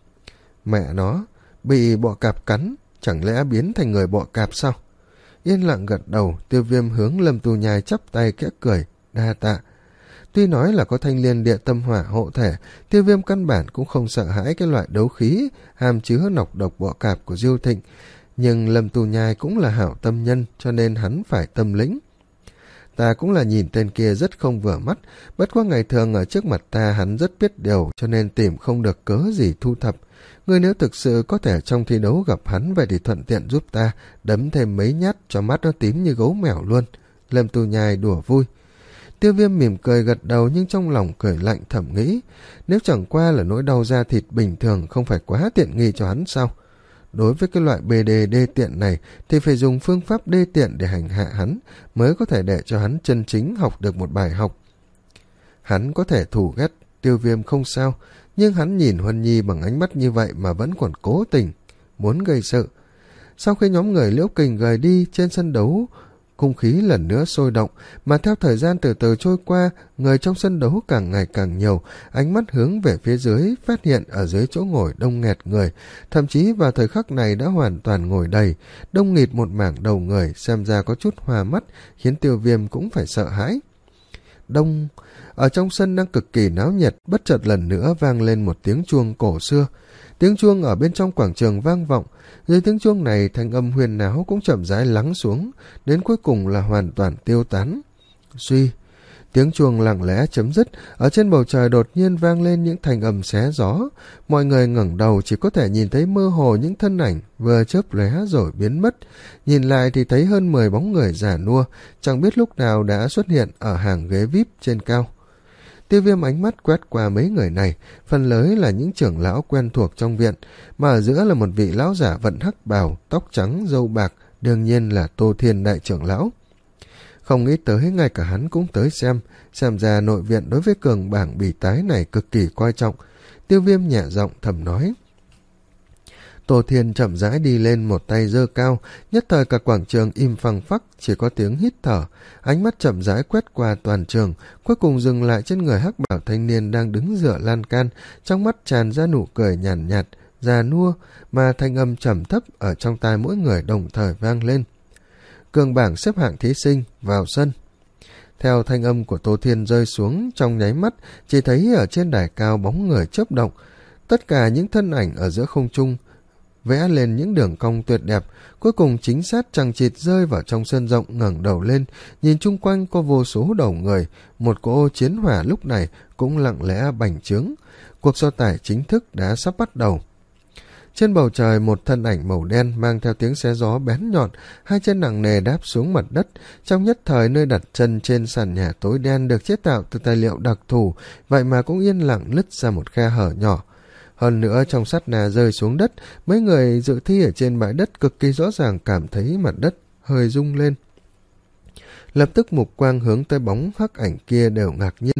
Mẹ nó, bị bọ cạp cắn, chẳng lẽ biến thành người bọ cạp sao? Yên lặng gật đầu, Tiêu Viêm hướng Lâm Tu Nhai chắp tay kẽ cười, đa tạ. Tuy nói là có thanh liên địa tâm hỏa hộ thể, Tiêu Viêm căn bản cũng không sợ hãi cái loại đấu khí hàm chứa nọc độc bọ cạp của Diêu Thịnh, nhưng Lâm Tu Nhai cũng là hảo tâm nhân, cho nên hắn phải tâm lĩnh. Ta cũng là nhìn tên kia rất không vừa mắt, bất quá ngày thường ở trước mặt ta hắn rất biết điều, cho nên tìm không được cớ gì thu thập. Ngươi nếu thực sự có thể trong thi đấu gặp hắn, vậy thì thuận tiện giúp ta đấm thêm mấy nhát cho mắt nó tím như gấu mèo luôn. Lâm Tu Nhai đùa vui. Tiêu Viêm mỉm cười gật đầu, nhưng trong lòng cười lạnh thầm nghĩ, nếu chẳng qua là nỗi đau da thịt bình thường không phải quá tiện nghi cho hắn sao? Đối với cái loại bê đê đê tiện này thì phải dùng phương pháp đê tiện để hành hạ hắn, mới có thể để cho hắn chân chính học được một bài học. Hắn có thể thù ghét Tiêu Viêm không sao, nhưng hắn nhìn Huân Nhi bằng ánh mắt như vậy mà vẫn còn cố tình muốn gây sự. Sau khi nhóm người Liễu Kình rời đi, trên sân đấu không khí lần nữa sôi động, mà theo thời gian từ từ trôi qua, người trong sân đấu càng ngày càng nhiều, ánh mắt hướng về phía dưới, phát hiện ở dưới chỗ ngồi đông nghẹt người, thậm chí vào thời khắc này đã hoàn toàn ngồi đầy, đông nghịt một mảng đầu người, xem ra có chút hoa mắt, khiến Tiêu Viêm cũng phải sợ hãi. Đông, ở trong sân đang cực kỳ náo nhiệt, bất chợt lần nữa vang lên một tiếng chuông cổ xưa. Tiếng chuông ở bên trong quảng trường vang vọng, dưới tiếng chuông này thanh âm huyền náo cũng chậm rãi lắng xuống, đến cuối cùng là hoàn toàn tiêu tán. Suy, tiếng chuông lặng lẽ chấm dứt, ở trên bầu trời đột nhiên vang lên những thanh âm xé gió, mọi người ngẩng đầu chỉ có thể nhìn thấy mơ hồ những thân ảnh vừa chớp lóe rồi biến mất, nhìn lại thì thấy hơn mười bóng người già nua, chẳng biết lúc nào đã xuất hiện ở hàng ghế víp trên cao. Tiêu Viêm ánh mắt quét qua mấy người này, phần lớn là những trưởng lão quen thuộc trong viện, mà ở giữa là một vị lão giả vận hắc bào, tóc trắng, râu bạc, đương nhiên là Tô Thiên đại trưởng lão. Không nghĩ tới ngay cả hắn cũng tới xem, xem ra nội viện đối với cường bảng bỉ tái này cực kỳ coi trọng. Tiêu Viêm nhẹ giọng thầm nói. Tô Thiên chậm rãi đi lên, một tay giơ cao, nhất thời cả quảng trường im phăng phắc, chỉ có tiếng hít thở. Ánh mắt chậm rãi quét qua toàn trường, cuối cùng dừng lại trên người hắc bảo thanh niên đang đứng dựa lan can, trong mắt tràn ra nụ cười nhàn nhạt, nhạt, già nua, mà thanh âm trầm thấp ở trong tai mỗi người đồng thời vang lên. Cường bảng xếp hạng thí sinh vào sân. Theo thanh âm của Tô Thiên rơi xuống, trong nháy mắt chỉ thấy ở trên đài cao bóng người chớp động, tất cả những thân ảnh ở giữa không trung vẽ lên những đường cong tuyệt đẹp, cuối cùng chính xác chằng chịt rơi vào trong sân rộng. Ngẩng đầu lên, nhìn chung quanh có vô số đầu người, một cỗ chiến hỏa lúc này cũng lặng lẽ bành trướng. Cuộc so tài chính thức đã sắp bắt đầu. Trên bầu trời, một thân ảnh màu đen mang theo tiếng xé gió bén nhọn, hai chân nặng nề đáp xuống mặt đất. Trong nhất thời, nơi đặt chân trên sàn nhà tối đen được chế tạo từ tài liệu đặc thù, vậy mà cũng yên lặng lứt ra một khe hở nhỏ. Hơn nữa, trong sát na rơi xuống đất, mấy người dự thi ở trên bãi đất cực kỳ rõ ràng cảm thấy mặt đất hơi rung lên. Lập tức mục quang hướng tới bóng hắc ảnh kia đều ngạc nhiên.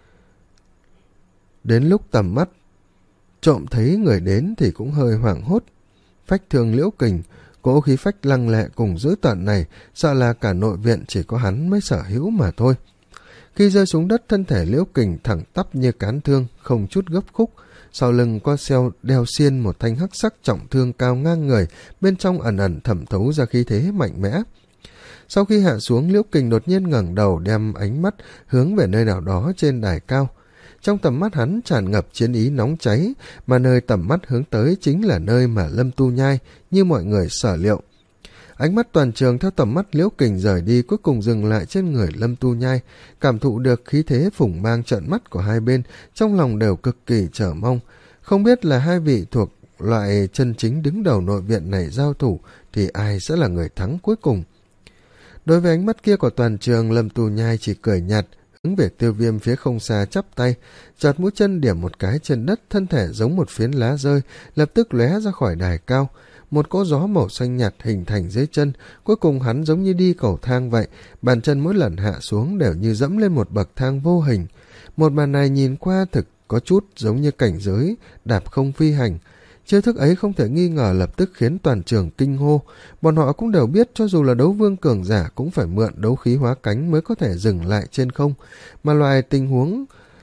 Đến lúc tầm mắt trộm thấy người đến thì cũng hơi hoảng hốt. Phách Thương Liễu Kình, cỗ khí phách lăng lệ cùng dữ tợn này, sợ là cả nội viện chỉ có hắn mới sở hữu mà thôi. Khi rơi xuống đất, thân thể Liễu Kình thẳng tắp như cán thương, không chút gấp khúc. Sau lưng có xeo đeo xiên một thanh hắc sắc trọng thương cao ngang người, bên trong ẩn ẩn thẩm thấu ra khí thế mạnh mẽ. Sau khi hạ xuống, Liễu Kình đột nhiên ngẩng đầu, đem ánh mắt hướng về nơi nào đó trên đài cao. Trong tầm mắt hắn tràn ngập chiến ý nóng cháy, mà nơi tầm mắt hướng tới chính là nơi mà Lâm Tu Nhai, như mọi người sở liệu. Ánh mắt toàn trường theo tầm mắt Liễu Kình rời đi, cuối cùng dừng lại trên người Lâm Tu Nhai. Cảm thụ được khí thế phủng mang trợn mắt của hai bên, trong lòng đều cực kỳ chờ mong. Không biết là hai vị thuộc loại chân chính đứng đầu nội viện này giao thủ, thì ai sẽ là người thắng cuối cùng. Đối với ánh mắt kia của toàn trường, Lâm Tu Nhai chỉ cười nhạt, hướng về Tiêu Viêm phía không xa chắp tay, chợt mũi chân điểm một cái trên đất, thân thể giống một phiến lá rơi, lập tức lóe ra khỏi đài cao. Một cỗ gió màu xanh nhạt hình thành dưới chân, cuối cùng hắn giống như đi cầu thang vậy, bàn chân mỗi lần hạ xuống đều như dẫm lên một bậc thang vô hình. Một màn này nhìn qua thực có chút giống như cảnh giới đạp không phi hành. Chiêu thức ấy không thể nghi ngờ lập tức khiến toàn trường kinh hô. Bọn họ cũng đều biết cho dù là đấu vương cường giả cũng phải mượn đấu khí hóa cánh mới có thể dừng lại trên không, mà loại tình huống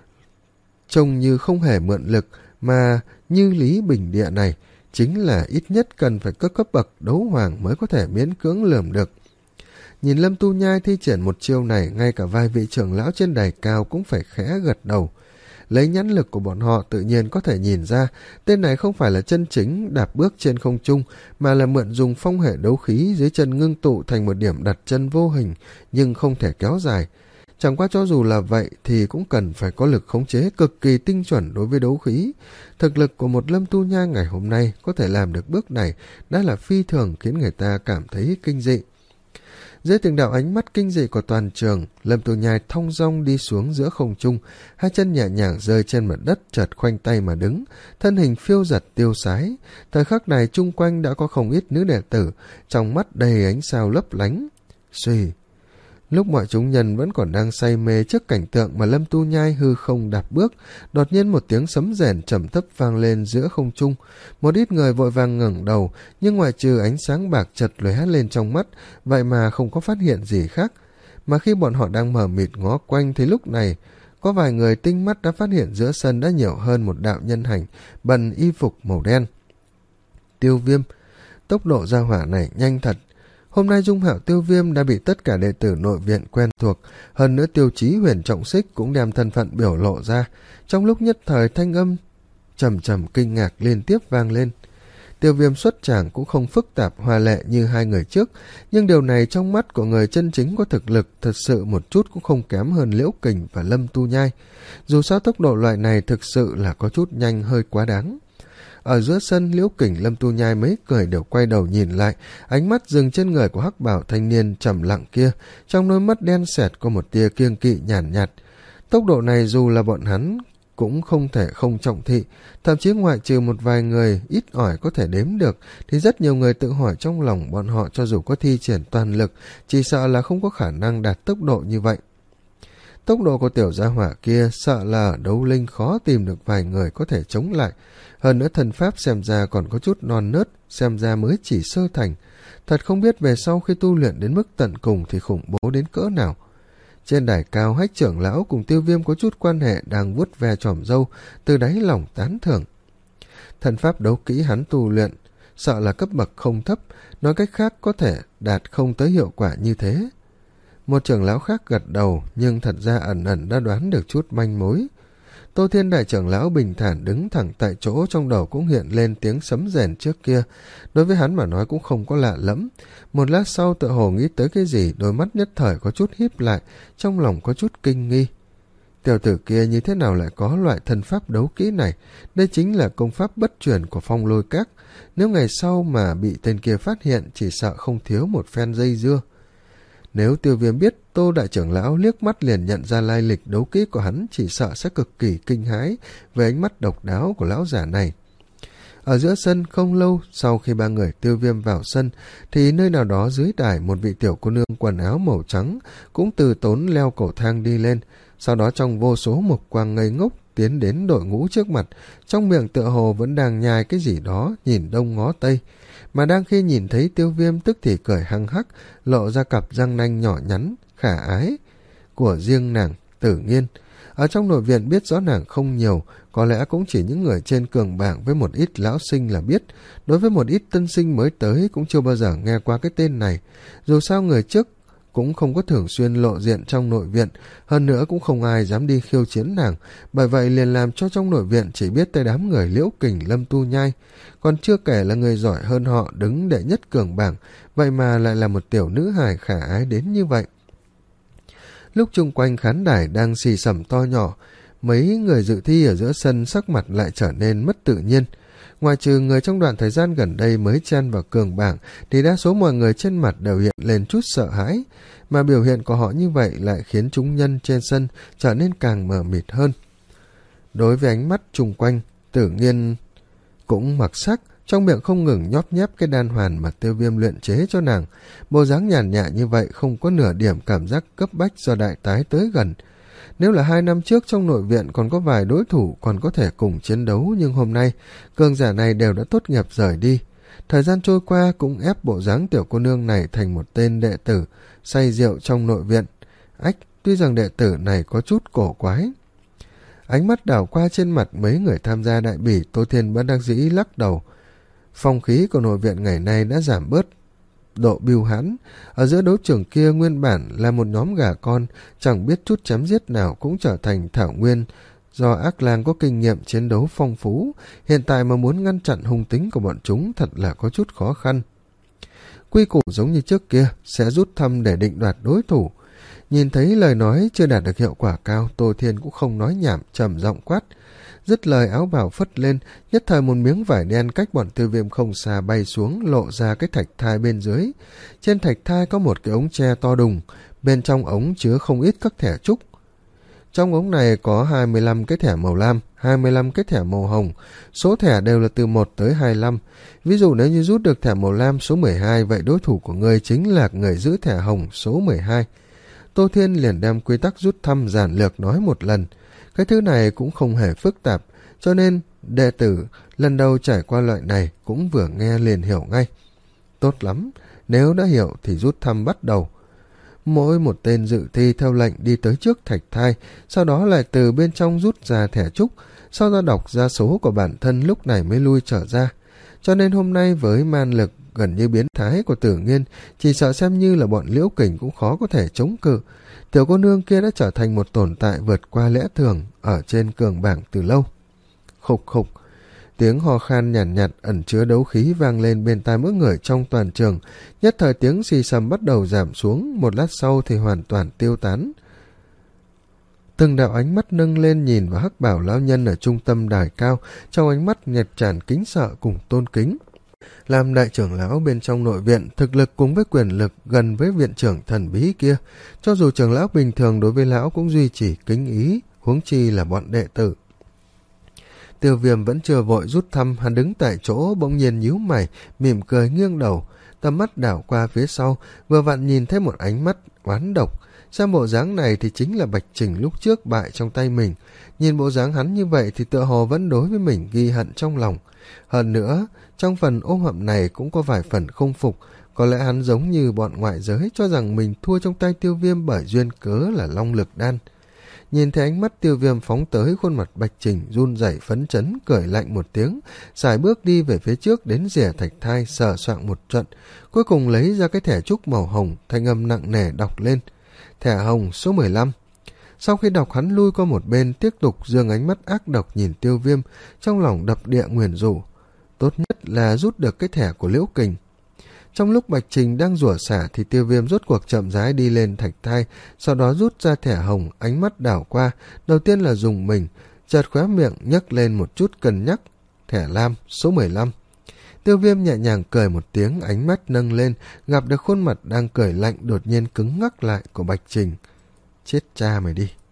trông như không hề mượn lực mà như Lý Bình Địa này chính là ít nhất cần phải cấp cấp bậc đấu hoàng mới có thể miễn cưỡng lườm được. Nhìn Lâm Tu Nhai thi triển một chiêu này, ngay cả vài vị trưởng lão trên đài cao cũng phải khẽ gật đầu. Lấy nhãn lực của bọn họ tự nhiên có thể nhìn ra, tên này không phải là chân chính đạp bước trên không trung, mà là mượn dùng phong hệ đấu khí dưới chân ngưng tụ thành một điểm đặt chân vô hình, nhưng không thể kéo dài. Chẳng qua cho dù là vậy thì cũng cần phải có lực khống chế cực kỳ tinh chuẩn đối với đấu khí. Thực lực của một Lâm Tu Nha ngày hôm nay có thể làm được bước này đã là phi thường, khiến người ta cảm thấy kinh dị. Dưới từng đạo ánh mắt kinh dị của toàn trường, Lâm Tu Nhai thong dong đi xuống giữa không trung, hai chân nhẹ nhàng rơi trên mặt đất, chợt khoanh tay mà đứng, thân hình phiêu giật tiêu sái. Thời khắc này chung quanh đã có không ít nữ đệ tử, trong mắt đầy ánh sao lấp lánh. Suy, lúc mọi chúng nhân vẫn còn đang say mê trước cảnh tượng mà Lâm Tu Nhai hư không đạp bước, đột nhiên một tiếng sấm rền trầm thấp vang lên giữa không trung. Một ít người vội vàng ngẩng đầu, nhưng ngoại trừ ánh sáng bạc chật lóe lên trong mắt, vậy mà không có phát hiện gì khác. Mà khi bọn họ đang mờ mịt ngó quanh thì lúc này có vài người tinh mắt đã phát hiện giữa sân đã nhiều hơn một đạo nhân hành bần y phục màu đen. Tiêu Viêm, tốc độ ra hỏa này nhanh thật. Hôm nay dung mạo Tiêu Viêm đã bị tất cả đệ tử nội viện quen thuộc, hơn nữa Tiêu Chí Huyền Trọng Xích cũng đem thân phận biểu lộ ra. Trong lúc nhất thời thanh âm trầm trầm kinh ngạc liên tiếp vang lên. Tiêu Viêm xuất tràng cũng không phức tạp hoa lệ như hai người trước, nhưng điều này trong mắt của người chân chính có thực lực thật sự một chút cũng không kém hơn Liễu Kình và Lâm Tu Nhai. Dù sao tốc độ loại này thực sự là có chút nhanh hơi quá đáng. Ở giữa sân, Liễu Kình, Lâm Tu Nhai mấy người đều quay đầu nhìn lại, ánh mắt dừng trên người của hắc bảo thanh niên trầm lặng kia, trong đôi mắt đen sẹt có một tia kiêng kỵ nhàn nhạt, nhạt. Tốc độ này dù là bọn hắn cũng không thể không trọng thị, thậm chí ngoại trừ một vài người ít ỏi có thể đếm được, thì rất nhiều người tự hỏi trong lòng bọn họ cho dù có thi triển toàn lực, chỉ sợ là không có khả năng đạt tốc độ như vậy. Tốc độ của tiểu gia hỏa kia sợ là ở đấu linh khó tìm được vài người có thể chống lại. Hơn nữa thần pháp xem ra còn có chút non nớt, xem ra mới chỉ sơ thành. Thật không biết về sau khi tu luyện đến mức tận cùng thì khủng bố đến cỡ nào. Trên đài cao, Hách trưởng lão cùng Tiêu Viêm có chút quan hệ đang vuốt ve chòm râu, từ đáy lòng tán thưởng. Thần pháp đấu kỹ hắn tu luyện, sợ là cấp bậc không thấp, nói cách khác có thể đạt không tới hiệu quả như thế. Một trưởng lão khác gật đầu, nhưng thật ra ẩn ẩn đã đoán được chút manh mối. Tô Thiên đại trưởng lão bình thản đứng thẳng tại chỗ, trong đầu cũng hiện lên tiếng sấm rền trước kia. Đối với hắn mà nói cũng không có lạ lẫm. Một lát sau tựa hồ nghĩ tới cái gì, đôi mắt nhất thời có chút híp lại, trong lòng có chút kinh nghi. Tiểu tử kia như thế nào lại có loại thần pháp đấu kỹ này? Đây chính là công pháp bất truyền của Phong Lôi Các. Nếu ngày sau mà bị tên kia phát hiện, chỉ sợ không thiếu một phen dây dưa. Nếu Tiêu Viêm biết Tô đại trưởng lão liếc mắt liền nhận ra lai lịch đấu kỹ của hắn, chỉ sợ sẽ cực kỳ kinh hãi về ánh mắt độc đáo của lão giả này. Ở giữa sân không lâu sau khi ba người Tiêu Viêm vào sân, thì nơi nào đó dưới đài một vị tiểu cô nương quần áo màu trắng cũng từ tốn leo cầu thang đi lên. Sau đó trong vô số mục quang ngây ngốc tiến đến đội ngũ trước mặt, trong miệng tựa hồ vẫn đang nhai cái gì đó, nhìn đông ngó tây. Mà đang khi nhìn thấy Tiêu Viêm tức thì cười hăng hắc, lộ ra cặp răng nanh nhỏ nhắn, khả ái của riêng nàng Tử Nghiên. Ở trong nội viện biết rõ nàng không nhiều, có lẽ cũng chỉ những người trên cường bảng với một ít lão sinh là biết. Đối với một ít tân sinh mới tới cũng chưa bao giờ nghe qua cái tên này. Dù sao người trước cũng không có thường xuyên lộ diện trong nội viện, hơn nữa cũng không ai dám đi khiêu chiến nàng, bởi vậy liền làm cho trong nội viện chỉ biết tới đám người Liễu Kình, Lâm Tu Nhai, còn chưa kể là người giỏi hơn họ đứng đệ nhất cường bảng, vậy mà lại là một tiểu nữ hài khả ái đến như vậy. Lúc chung quanh khán đài đang xì xầm to nhỏ, mấy người dự thi ở giữa sân sắc mặt lại trở nên mất tự nhiên. Ngoài trừ người trong đoạn thời gian gần đây mới chen vào cường bảng, thì đa số mọi người trên mặt đều hiện lên chút sợ hãi, mà biểu hiện của họ như vậy lại khiến chúng nhân trên sân trở nên càng mờ mịt hơn. Đối với ánh mắt chung quanh, Tử Nghiên cũng mặc sắc, trong miệng không ngừng nhóp nhép cái đan hoàn mà Tiêu Viêm luyện chế cho nàng. Bộ dáng nhàn nhã như vậy không có nửa điểm cảm giác cấp bách do đại tái tới gần. Nếu là hai năm trước trong nội viện còn có vài đối thủ còn có thể cùng chiến đấu, nhưng hôm nay cường giả này đều đã tốt nghiệp rời đi. Thời gian trôi qua cũng ép bộ dáng tiểu cô nương này thành một tên đệ tử say rượu trong nội viện. Ách, tuy rằng đệ tử này có chút cổ quái. Ánh mắt đảo qua trên mặt mấy người tham gia đại bỉ, Tô Thiên bất đắc dĩ lắc đầu. Phong khí của nội viện ngày nay đã giảm bớt độ bưu hãn. Ở giữa đấu trường kia nguyên bản là một nhóm gà con, chẳng biết chút chém giết nào cũng trở thành thảo nguyên, do Ác Lang có kinh nghiệm chiến đấu phong phú. Hiện tại mà muốn ngăn chặn hung tính của bọn chúng thật là có chút khó khăn. Quy củ giống như trước kia, sẽ rút thăm để định đoạt đối thủ. Nhìn thấy lời nói chưa đạt được hiệu quả cao, Tô Thiên cũng không nói nhảm, trầm giọng quát. Dứt lời áo bào phất lên, nhất thời một miếng vải đen cách bọn Tiêu Viêm không xa bay xuống, lộ ra cái thạch thai bên dưới. Trên thạch thai có một cái ống tre to đùng, bên trong ống chứa không ít các thẻ trúc. Trong ống này có hai mươi lăm cái thẻ màu lam, hai mươi lăm cái thẻ màu hồng, số thẻ đều là từ một tới hai mươi lăm. Ví dụ nếu như rút được thẻ màu lam số mười hai, vậy đối thủ của người chính là người giữ thẻ hồng số mười hai. Tô Thiên liền đem quy tắc rút thăm giản lược nói một lần. Cái thứ này cũng không hề phức tạp, cho nên đệ tử lần đầu trải qua loại này cũng vừa nghe liền hiểu ngay. Tốt lắm, nếu đã hiểu thì rút thăm bắt đầu. Mỗi một tên dự thi theo lệnh đi tới trước thạch thai, sau đó lại từ bên trong rút ra thẻ trúc, sau đó đọc ra số của bản thân, lúc này mới lui trở ra. Cho nên hôm nay với man lực gần như biến thái của Tử Nghiên, chỉ sợ xem như là bọn Liễu Kình cũng khó có thể chống cự. Tiểu cô nương kia đã trở thành một tồn tại vượt qua lẽ thường ở trên cường bảng từ lâu. Khục khục, tiếng ho khan nhàn nhạt, nhạt ẩn chứa đấu khí vang lên bên tai mỗi người trong toàn trường. Nhất thời tiếng xì xầm bắt đầu giảm xuống, một lát sau thì hoàn toàn tiêu tán. Từng đạo ánh mắt nâng lên nhìn vào Hắc Bảo lão nhân ở trung tâm đài cao, trong ánh mắt nhật tràn kính sợ cùng tôn kính. Làm đại trưởng lão bên trong nội viện, thực lực cùng với quyền lực gần với viện trưởng thần bí kia, cho dù trưởng lão bình thường đối với lão cũng duy trì kính ý, huống chi là bọn đệ tử. Tiêu Viêm vẫn chưa vội rút thăm, hắn đứng tại chỗ bỗng nhiên nhíu mày, mỉm cười nghiêng đầu, tầm mắt đảo qua phía sau, vừa vặn nhìn thấy một ánh mắt oán độc. Xem bộ dáng này thì chính là Bạch Trình lúc trước bại trong tay mình. Nhìn bộ dáng hắn như vậy thì tựa hồ vẫn đối với mình ghi hận trong lòng. Hơn nữa, trong phần ôm hận này cũng có vài phần không phục. Có lẽ hắn giống như bọn ngoại giới cho rằng mình thua trong tay Tiêu Viêm bởi duyên cớ là long lực đan. Nhìn thấy ánh mắt Tiêu Viêm phóng tới, khuôn mặt Bạch Trình run rẩy phấn chấn, cười lạnh một tiếng, xài bước đi về phía trước đến rìa thạch thai, sờ soạng một trận, cuối cùng lấy ra cái thẻ trúc màu hồng, thanh âm nặng nề đọc lên. Thẻ hồng số mười lăm. Sau khi đọc, hắn lui qua một bên, tiếp tục giương ánh mắt ác độc nhìn Tiêu Viêm, trong lòng đập địa nguyền rủa. Tốt nhất là rút được cái thẻ của Liễu Kình. Trong lúc Bạch Trình đang rủa xả thì Tiêu Viêm rốt cuộc chậm rãi đi lên thạch thai, sau đó rút ra thẻ hồng, ánh mắt đảo qua, đầu tiên là dùng mình, chợt khóe miệng nhấc lên một chút cân nhắc. Thẻ lam số mười lăm. Tiêu Viêm nhẹ nhàng cười một tiếng, ánh mắt nâng lên, gặp được khuôn mặt đang cười lạnh đột nhiên cứng ngắc lại của Bạch Trình. Chết cha mày đi.